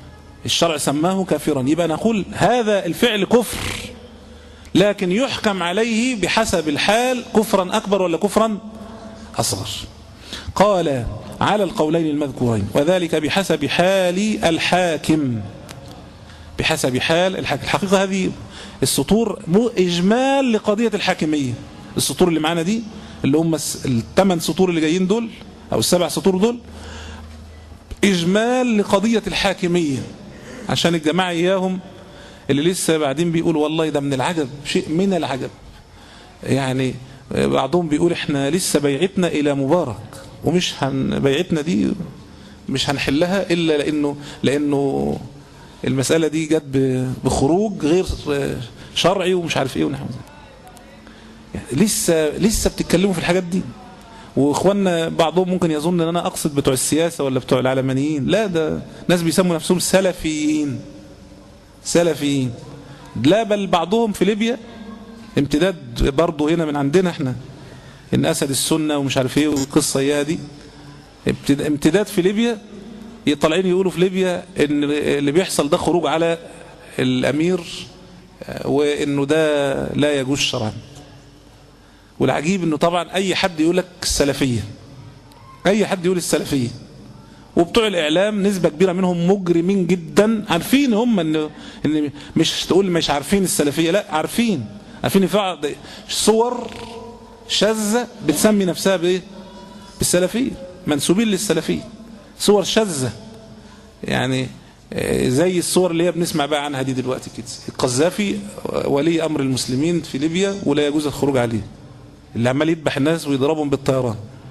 الشرع سماه كافرا، يبقى نقول هذا الفعل كفر، لكن يحكم عليه بحسب الحال كفرا أكبر ولا كفرا أصغر. قال على القولين المذكورين، وذلك بحسب حال الحاكم، بحسب حال الحاكم. الحقيقة هذه السطور إجمال لقضية الحاكمية. السطور اللي معانا دي اللي هم الثمان سطور اللي جايين دول أو السبع سطور دول إجمال لقضية الحاكمية، عشان الجماعة إياهم اللي لسه بعدين بيقول والله ده من العجب، شيء من العجب. يعني بعضهم بيقول احنا لسه بيعتنا إلى مبارك، ومش هن بيعتنا دي مش هنحلها إلا لأنه لأنه المسألة دي جت بخروج غير شرعي ومش عارف ايه ونحو يعني لسه لسه بتتكلموا في الحاجات دي. واخواننا بعضهم ممكن يظن ان انا اقصد بتوع السياسة ولا بتوع العلمانيين، لا، ده ناس بيسموا نفسهم سلفيين سلفيين لا، بل بعضهم في ليبيا امتداد برضه هنا من عندنا احنا، ان اسد السنة ومش عارف ايه والقصة اياه دي، امتداد في ليبيا طالعين يقولوا في ليبيا ان اللي بيحصل ده خروج على الامير وانه ده لا يجوز شرعا. والعجيب انه طبعا اي حد يقول لك السلفيه، اي حد يقول السلفيه، وبتوع الاعلام نسبه كبيره منهم مجرمين جدا، عارفين هم ان ان مش تقول مش عارفين السلفيه، لا عارفين عارفين في بعض صور شاذه بتسمي نفسها بايه؟ بالسلفيه، منسوبين للسلفيه، صور شاذه يعني زي الصور اللي هي بنسمع بقى عنها دي دلوقتي كده. القذافي ولي امر المسلمين في ليبيا ولا يجوز الخروج عليه، اللي عمال يذبح الناس ويضربهم بالطيران،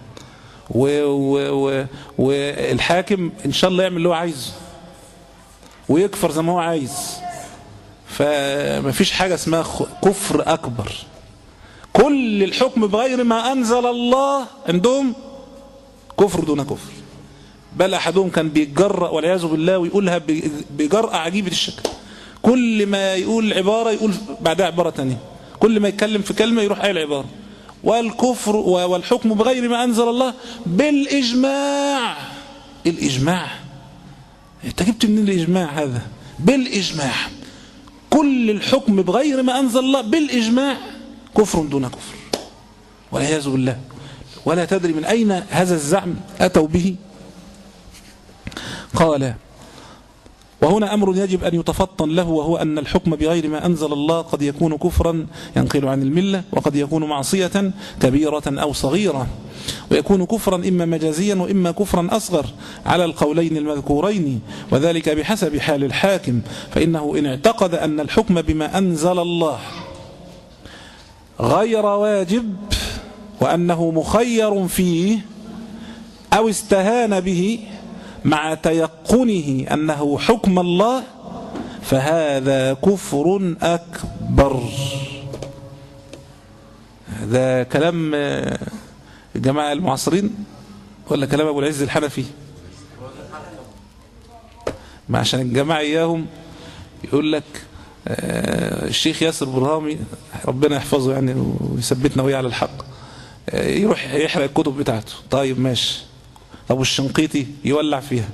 والحاكم ان شاء الله يعمل اللي هو عايزه ويكفر زي ما هو عايز. فما فيش حاجه اسمها كفر اكبر، كل الحكم بغير ما انزل الله عندهم كفر دون كفر. بل احدهم كان بيتجرأ والعياذ بالله ويقولها بجرأة عجيبة الشكل، كل ما يقول عبارة يقول بعدها عبارة تانية، كل ما يتكلم في كلمة يروح قايل عبارة. والكفر والحكم بغير ما أنزل الله بالإجماع. الإجماع انت جبت منين الإجماع هذا؟ بالإجماع، كل الحكم بغير ما أنزل الله بالإجماع كفر دون كفر والعياذ بالله. ولا تدري من أين هذا الزعم أتوا به. قال وهنا أمر يجب أن يتفطن له، وهو أن الحكم بغير ما أنزل الله قد يكون كفرا ينقل عن الملة، وقد يكون معصية كبيرة أو صغيرة، ويكون كفرا إما مجازيا وإما كفرا أصغر على القولين المذكورين، وذلك بحسب حال الحاكم. فإنه إن اعتقد أن الحكم بما أنزل الله غير واجب وأنه مخير فيه أو استهان به مع تيقنه أنه حكم الله، فهذا كفر أكبر. هذا كلام الجماعة المعاصرين ولا كلام أبو العز الحنفي؟ ما عشان الجماعة إياهم يقول لك الشيخ ياسر برهامي ربنا يحفظه يعني ويثبتنا وياه على الحق، يروح يحرق الكتب بتاعته. طيب ماشي، طب والشنقيطي يولع فيها،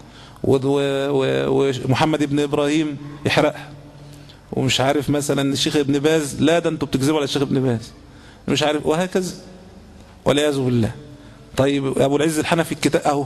ومحمد ابن إبراهيم يحرقها، ومش عارف مثلا الشيخ ابن باز لا ده انتوا بتكذبوا على الشيخ ابن باز، مش عارف، وهكذا والعياذ بالله. طيب أبو العز الحنفي الكتاب أهو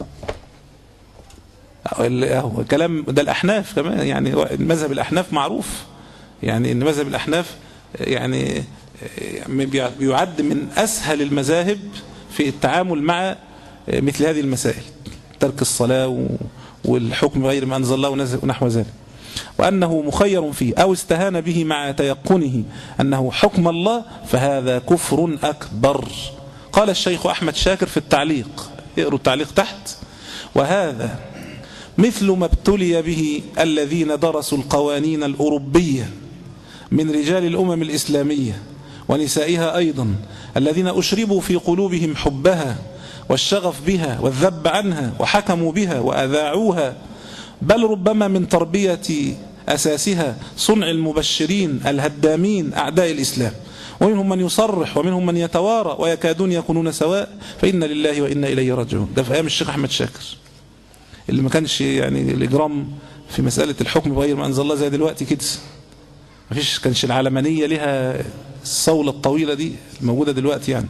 أهو كلام ده الأحناف كمان، يعني مذهب الأحناف معروف، يعني إن مذهب الأحناف يعني بيعد من أسهل المذاهب في التعامل مع مثل هذه المسائل، ترك الصلاة والحكم غير ما أنزل الله ونحو ذلك، وأنه مخير فيه أو استهان به مع تيقنه أنه حكم الله، فهذا كفر أكبر. قال الشيخ أحمد شاكر في التعليق، اقروا التعليق تحت: وهذا مثل ما ابتلي به الذين درسوا القوانين الأوروبية من رجال الأمم الإسلامية ونسائها أيضا، الذين أشربوا في قلوبهم حبها والشغف بها والذب عنها وحكموا بها وأذاعوها، بل ربما من تربية أساسها صنع المبشرين الهدامين أعداء الإسلام، ومنهم من يصرح ومنهم من يتوارى ويكادون يكونون سواء، فإن لله وإنا إليه راجعون. ده في أيام الشيخ أحمد شاكر. اللي ما كانش يعني الإجرام في مسألة الحكم بغير ما أنزل الله زي دلوقتي كده، ما فيش كانش العلمانية لها الصولة الطويلة دي الموجودة دلوقتي يعني.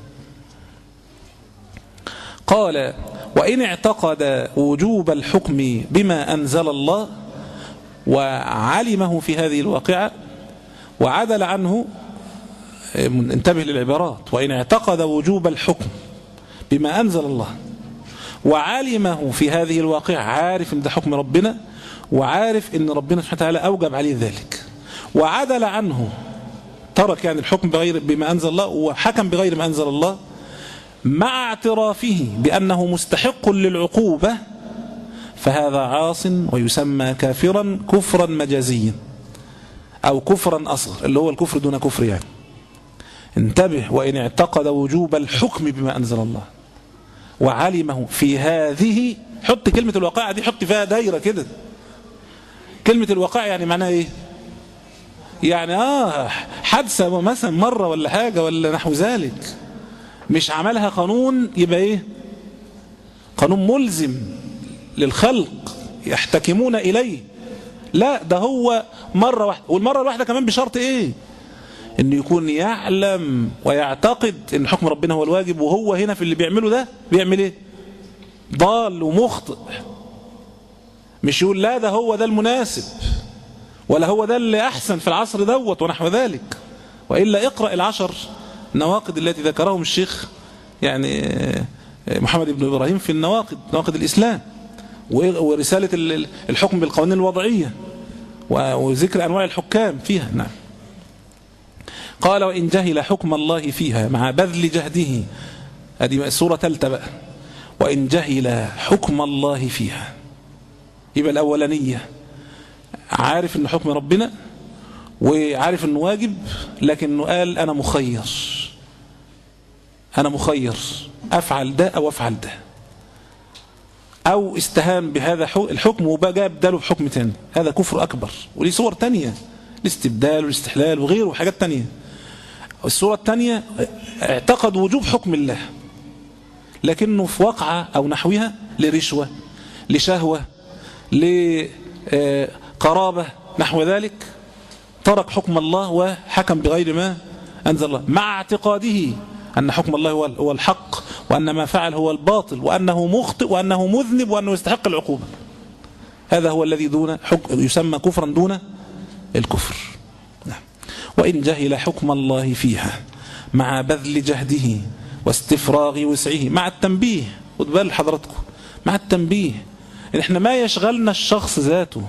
قال وإن اعتقد وجوب الحكم بما أنزل الله وعلمه في هذه الواقعة وعدل عنه، انتبه للعبارات، وإن اعتقد وجوب الحكم بما أنزل الله وعلمه في هذه الواقعة، عارف ان ده حكم ربنا وعارف ان ربنا سبحانه وتعالى أوجب عليه ذلك، وعدل عنه، ترك يعني الحكم بغير بما أنزل الله وحكم بغير ما أنزل الله، مع اعترافه بأنه مستحق للعقوبة، فهذا عاص ويسمى كافرا كفرا مجازيا أو كفرا أصغر، اللي هو الكفر دون كفر يعني. انتبه، وإن اعتقد وجوب الحكم بما أنزل الله وعلمه في هذه، حط كلمة الواقعة دي، حط فيها دايرة كده. كلمة الواقعة يعني معناها ايه؟ يعني آه حادثة مثلا مرة ولا حاجة ولا نحو ذلك، مش عملها قانون يبقى ايه؟ قانون ملزم للخلق يحتكمون إليه، لا ده هو مرة واحدة، والمرة الواحدة كمان بشرط ايه؟ انه يكون يعلم ويعتقد ان حكم ربنا هو الواجب، وهو هنا في اللي بيعمله ده بيعمل ايه؟ ضال ومخطئ، مش يقول لا ده هو ده المناسب ولا هو ده اللي احسن في العصر دوت ونحو ذلك. وإلا اقرأ العشر نواقض التي ذكرهم الشيخ يعني محمد بن إبراهيم في النواقض، نواقض الإسلام، ورسالة الحكم بالقوانين الوضعية وذكر أنواع الحكام فيها. نعم. قال وإن جهل حكم الله فيها مع بذل جهده، هذه سورة ثالثة بقى، وإن جهل حكم الله فيها، يبقى الأولانية عارف أن حكم ربنا وعارف أنه واجب، لكنه قال أنا مخير، أنا مخير أفعل ده أو أفعل ده، أو استهان بهذا الحكم وبقى جاب داله بحكم تاني، هذا كفر أكبر. وليه صور تانية، الاستبدال والاستحلال وغيره وحاجات تانية. الصورة التانية اعتقد وجوب حكم الله لكنه في وقعة أو نحوها لرشوة لشهوة لقرابة نحو ذلك، ترك حكم الله وحكم بغير ما أنزل الله، مع اعتقاده أن حكم الله هو الحق وأن ما فعل هو الباطل وأنه مخطئ وأنه مذنب وأنه يستحق العقوبة. هذا هو الذي دون حكم يسمى كفرا دون الكفر. نعم. وإن جهل حكم الله فيها مع بذل جهده واستفراغ وسعه، مع التنبيه، خد بال حضراتكم، مع التنبيه إن احنا ما يشغلنا الشخص ذاته،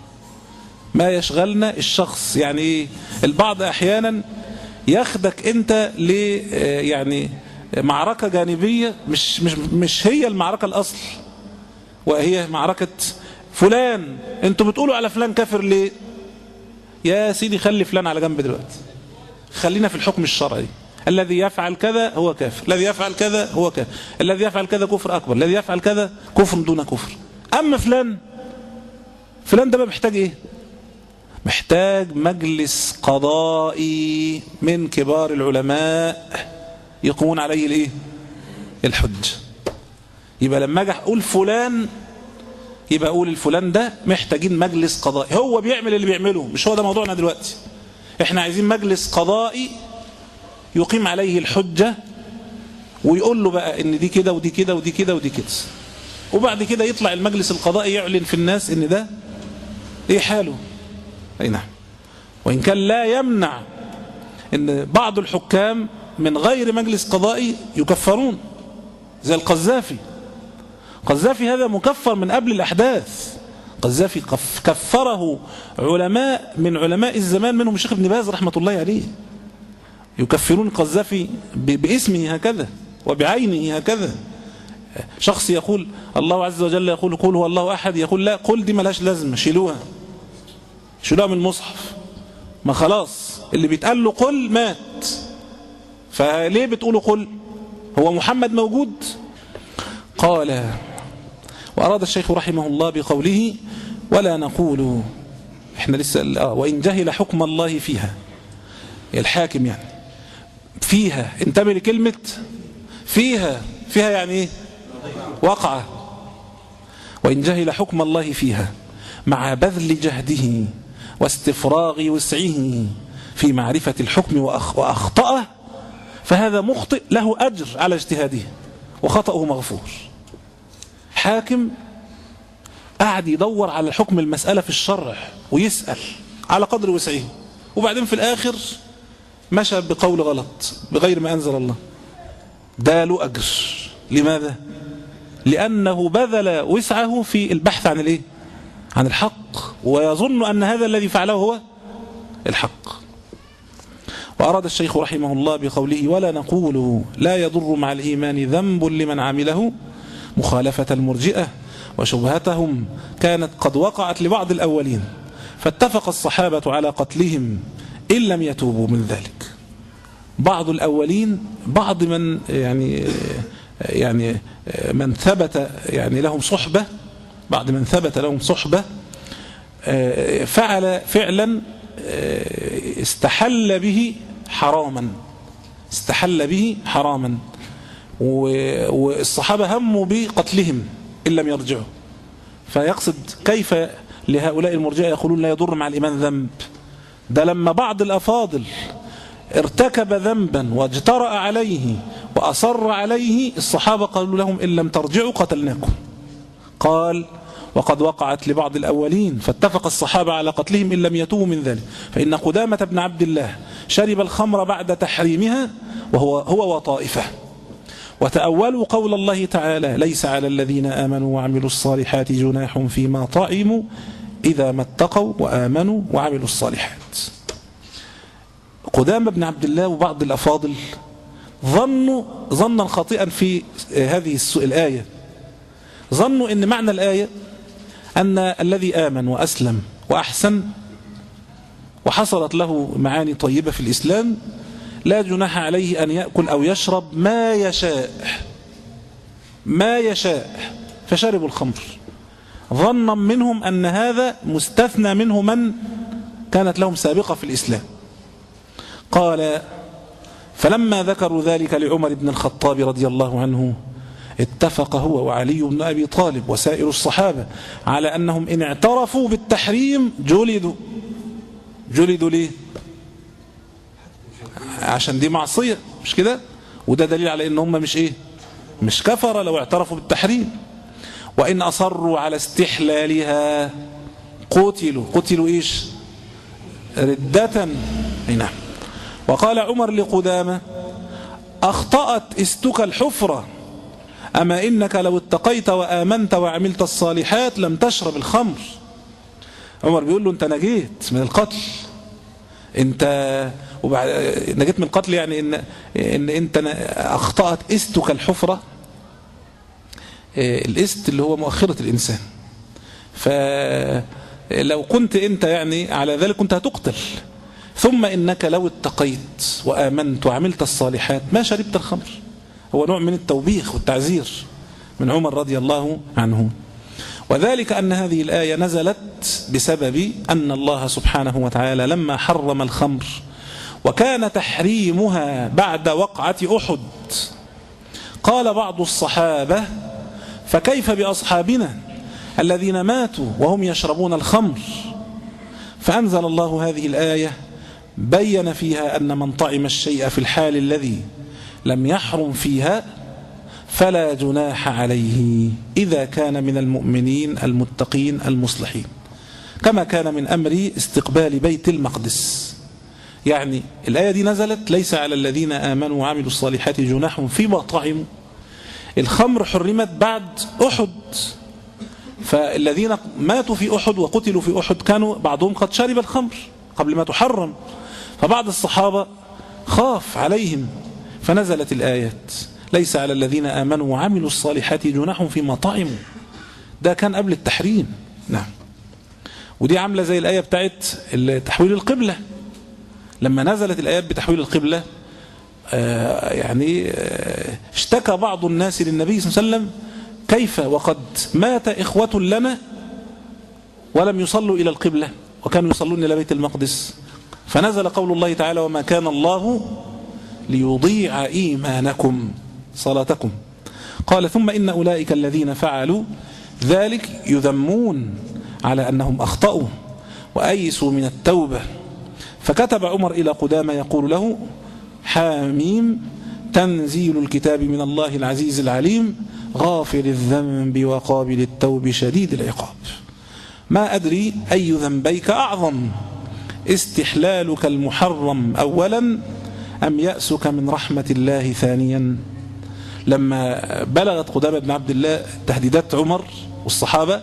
ما يشغلنا الشخص. يعني ايه؟ البعض احيانا ياخدك انت ل يعني معركة جانبية مش مش مش هي المعركة الاصل، وهي معركة فلان، انتوا بتقولوا على فلان كافر ليه؟ يا سيدي خلي فلان على جنب دلوقتي، خلينا في الحكم الشرعي. الذي يفعل كذا هو كافر، الذي يفعل كذا هو كافر، الذي يفعل كذا كفر اكبر، الذي يفعل كذا كفر دون كفر. اما فلان فلان ده ما محتاج ايه؟ محتاج مجلس قضائي من كبار العلماء يقومون عليه الايه؟ الحج. يبقى لما اجي اقول فلان يبقى اقول الفلان ده محتاجين مجلس قضائي، هو بيعمل اللي بيعمله، مش هو ده موضوعنا دلوقتي. احنا عايزين مجلس قضائي يقيم عليه الحجة ويقول له بقى ان دي كده ودي كده ودي كده ودي كده، وبعد كده يطلع المجلس القضائي يعلن في الناس ان ده ايه حاله. اي نعم. وان كان لا يمنع ان بعض الحكام من غير مجلس قضائي يكفرون، زي القذافي. قذافي هذا مكفر من قبل الأحداث. قذافي كفره علماء من علماء الزمان، منهم الشيخ ابن باز رحمة الله عليه، يكفرون قذافي باسمه هكذا وبعينه هكذا. شخص يقول الله عز وجل يقول قل هو الله أحد، يقول لا، قل دي ملهاش لازمة، شيلوها شيلوها من المصحف، ما خلاص اللي بيتقال له قل مات، فليه بتقولوا قل؟ هو محمد موجود؟ قال وأراد الشيخ رحمه الله بقوله ولا نقول، احنا لسه آه وإن جهل حكم الله فيها، الحاكم يعني فيها، انتبه لكلمة فيها. فيها يعني ايه؟ وقعة. وإن جهل حكم الله فيها مع بذل جهده واستفراغ وسعه في معرفة الحكم وأخطأه فهذا مخطئ له أجر على اجتهاده وخطأه مغفور. حاكم قاعد يدور على حكم المسألة في الشرع ويسأل على قدر وسعه، وبعدين في الآخر مشى بقول غلط بغير ما أنزل الله، ده له أجر. لماذا؟ لأنه بذل وسعه في البحث عن الايه؟ عن الحق، ويظن أن هذا الذي فعله هو الحق. وأراد الشيخ رحمه الله بقوله ولا نقول لا يضر مع الإيمان ذنب لمن عمله مخالفة المرجئة وشبهتهم كانت قد وقعت لبعض الأولين، فاتفق الصحابة على قتلهم إن لم يتوبوا من ذلك. بعض الأولين، بعض من يعني يعني من ثبت يعني لهم صحبة، بعض من ثبت لهم صحبة فعل فعلا استحل به حراما، استحل به حراما، والصحابة هموا بقتلهم إن لم يرجعوا. فيقصد كيف لهؤلاء المرجئة يقولون لا يضر مع الإيمان ذنب؟ ده لما بعض الأفاضل ارتكب ذنبا واجترأ عليه وأصر عليه الصحابة قالوا لهم إن لم ترجعوا قتلناكم. قال وقد وقعت لبعض الأولين فاتفق الصحابة على قتلهم إن لم يتوبوا من ذلك، فإن قدامة بن عبد الله شرب الخمر بعد تحريمها وهو هو وطائفة، وتأولوا قول الله تعالى ليس على الذين آمنوا وعملوا الصالحات جناح فيما طعموا إذا ما اتقوا وآمنوا وعملوا الصالحات. قدامة بن عبد الله وبعض الأفاضل ظنوا ظنا خاطئا في هذه الآية، ظنوا أن معنى الآية أن الذي آمن وأسلم وأحسن وحصلت له معاني طيبة في الإسلام لا جناح عليه أن يأكل أو يشرب ما يشاء ما يشاء فشربوا الخمر، ظنا منهم أن هذا مستثنى منه من كانت لهم سابقة في الإسلام. قال فلما ذكروا ذلك لعمر بن الخطاب رضي الله عنه اتفق هو وعلي بن أبي طالب وسائر الصحابة على أنهم إن اعترفوا بالتحريم جلدوا. جلدوا ليه؟ عشان دي معصية، مش كده؟ وده دليل على إن هم مش إيه؟ مش كفر لو اعترفوا بالتحريم. وإن أصروا على استحلالها قتلوا. قتلوا إيش؟ ردة. نعم. وقال عمر لقدامة أخطأت استك الحفرة، أما إنك لو اتقيت وآمنت وعملت الصالحات لم تشرب الخمر. عمر بيقول له أنت نجيت من القتل، أنت وبعد نجيت من القتل يعني إن, إن أنت أخطأت استك الحفرة. الاست اللي هو مؤخرة الإنسان، فلو كنت أنت يعني على ذلك كنت هتقتل. ثم إنك لو اتقيت وآمنت وعملت الصالحات ما شربت الخمر. هو نوع من التوبيخ والتعزير من عمر رضي الله عنه. وذلك أن هذه الآية نزلت بسبب أن الله سبحانه وتعالى لما حرم الخمر وكان تحريمها بعد وقعة أحد قال بعض الصحابة فكيف بأصحابنا الذين ماتوا وهم يشربون الخمر؟ فأنزل الله هذه الآية بين فيها أن من طعم الشيء في الحال الذي لم يحرم فيها فلا جناح عليه إذا كان من المؤمنين المتقين المصلحين، كما كان من أمر استقبال بيت المقدس. يعني الآية دي نزلت ليس على الذين آمنوا وعملوا الصالحات جناح فيما طعموا. الخمر حرمت بعد أحد، فالذين ماتوا في أحد وقتلوا في أحد كانوا بعضهم قد شرب الخمر قبل ما تحرم، فبعض الصحابة خاف عليهم فنزلت الآيات ليس على الذين آمنوا وعملوا الصالحات جناح فيما طعموا. ده كان قبل التحريم. نعم. ودي عاملة زي الآية بتاعت تحويل القبلة، لما نزلت الآيات بتحويل القبلة آه يعني آه اشتكى بعض الناس للنبي صلى الله عليه وسلم كيف وقد مات إخوة لنا ولم يصلوا إلى القبلة وكانوا يصلون إلى بيت المقدس، فنزل قول الله تعالى وما كان الله ليضيع إيمانكم صلاتكم. قال ثم إن أولئك الذين فعلوا ذلك يذمون على أنهم أخطأوا وأيسوا من التوبة. فكتب عمر إلى قدامى يقول له: حاميم تنزيل الكتاب من الله العزيز العليم غافر الذنب وقابل التوب شديد العقاب. ما أدري أي ذنبيك أعظم، استحلالك المحرم أولا أم يأسك من رحمة الله ثانيا. لما بلغت قدامى بن عبد الله تهديدات عمر والصحابة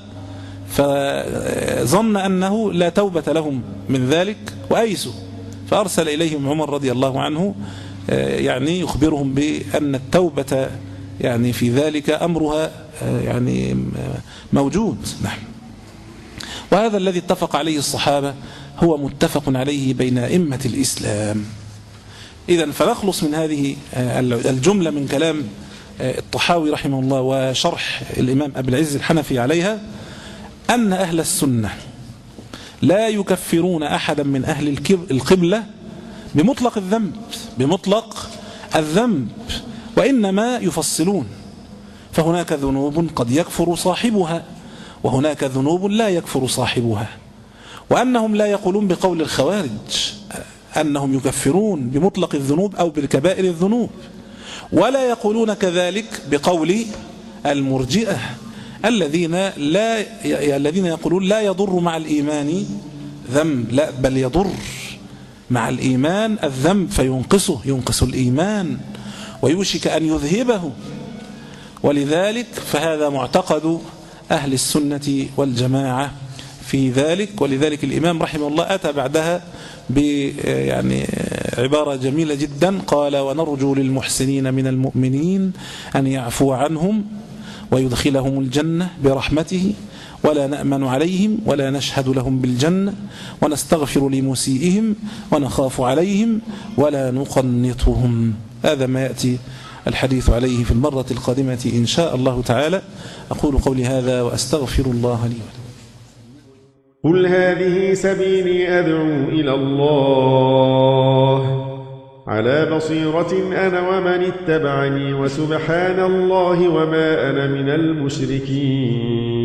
فظن أنه لا توبة لهم من ذلك وأيسوا، فأرسل إليهم عمر رضي الله عنه يعني يخبرهم بأن التوبة يعني في ذلك أمرها يعني موجود. نعم. وهذا الذي اتفق عليه الصحابة هو متفق عليه بين أئمة الإسلام. إذن فنخلص من هذه الجملة من كلام الطحاوي رحمه الله وشرح الإمام أبي العز الحنفي عليها، أن أهل السنة لا يكفرون أحدا من أهل القبلة بمطلق الذنب بمطلق الذنب وإنما يفصلون، فهناك ذنوب قد يكفر صاحبها وهناك ذنوب لا يكفر صاحبها. وأنهم لا يقولون بقول الخوارج أنهم يكفرون بمطلق الذنوب أو بالكبائر الذنوب، ولا يقولون كذلك بقول المرجئة الذين لا الذين يقولون لا يضر مع الإيمان ذنب، لا بل يضر مع الإيمان الذنب فينقصه ينقص الإيمان ويوشك أن يذهبه. ولذلك فهذا معتقد أهل السنة والجماعة في ذلك. ولذلك الإمام رحمه الله أتى بعدها ب يعني عبارة جميلة جدا، قال: ونرجو للمحسنين من المؤمنين أن يعفو عنهم ويدخلهم الجنة برحمته، ولا نأمن عليهم ولا نشهد لهم بالجنة، ونستغفر لمسيئهم ونخاف عليهم ولا نقنطهم. هذا ما يأتي الحديث عليه في المرة القادمة إن شاء الله تعالى. أقول قولي هذا وأستغفر الله لي ولكم. قل هذه سبيلي أدعو إلى الله على بصيرة أنا ومن اتبعني، وسبحان الله وما أنا من المشركين.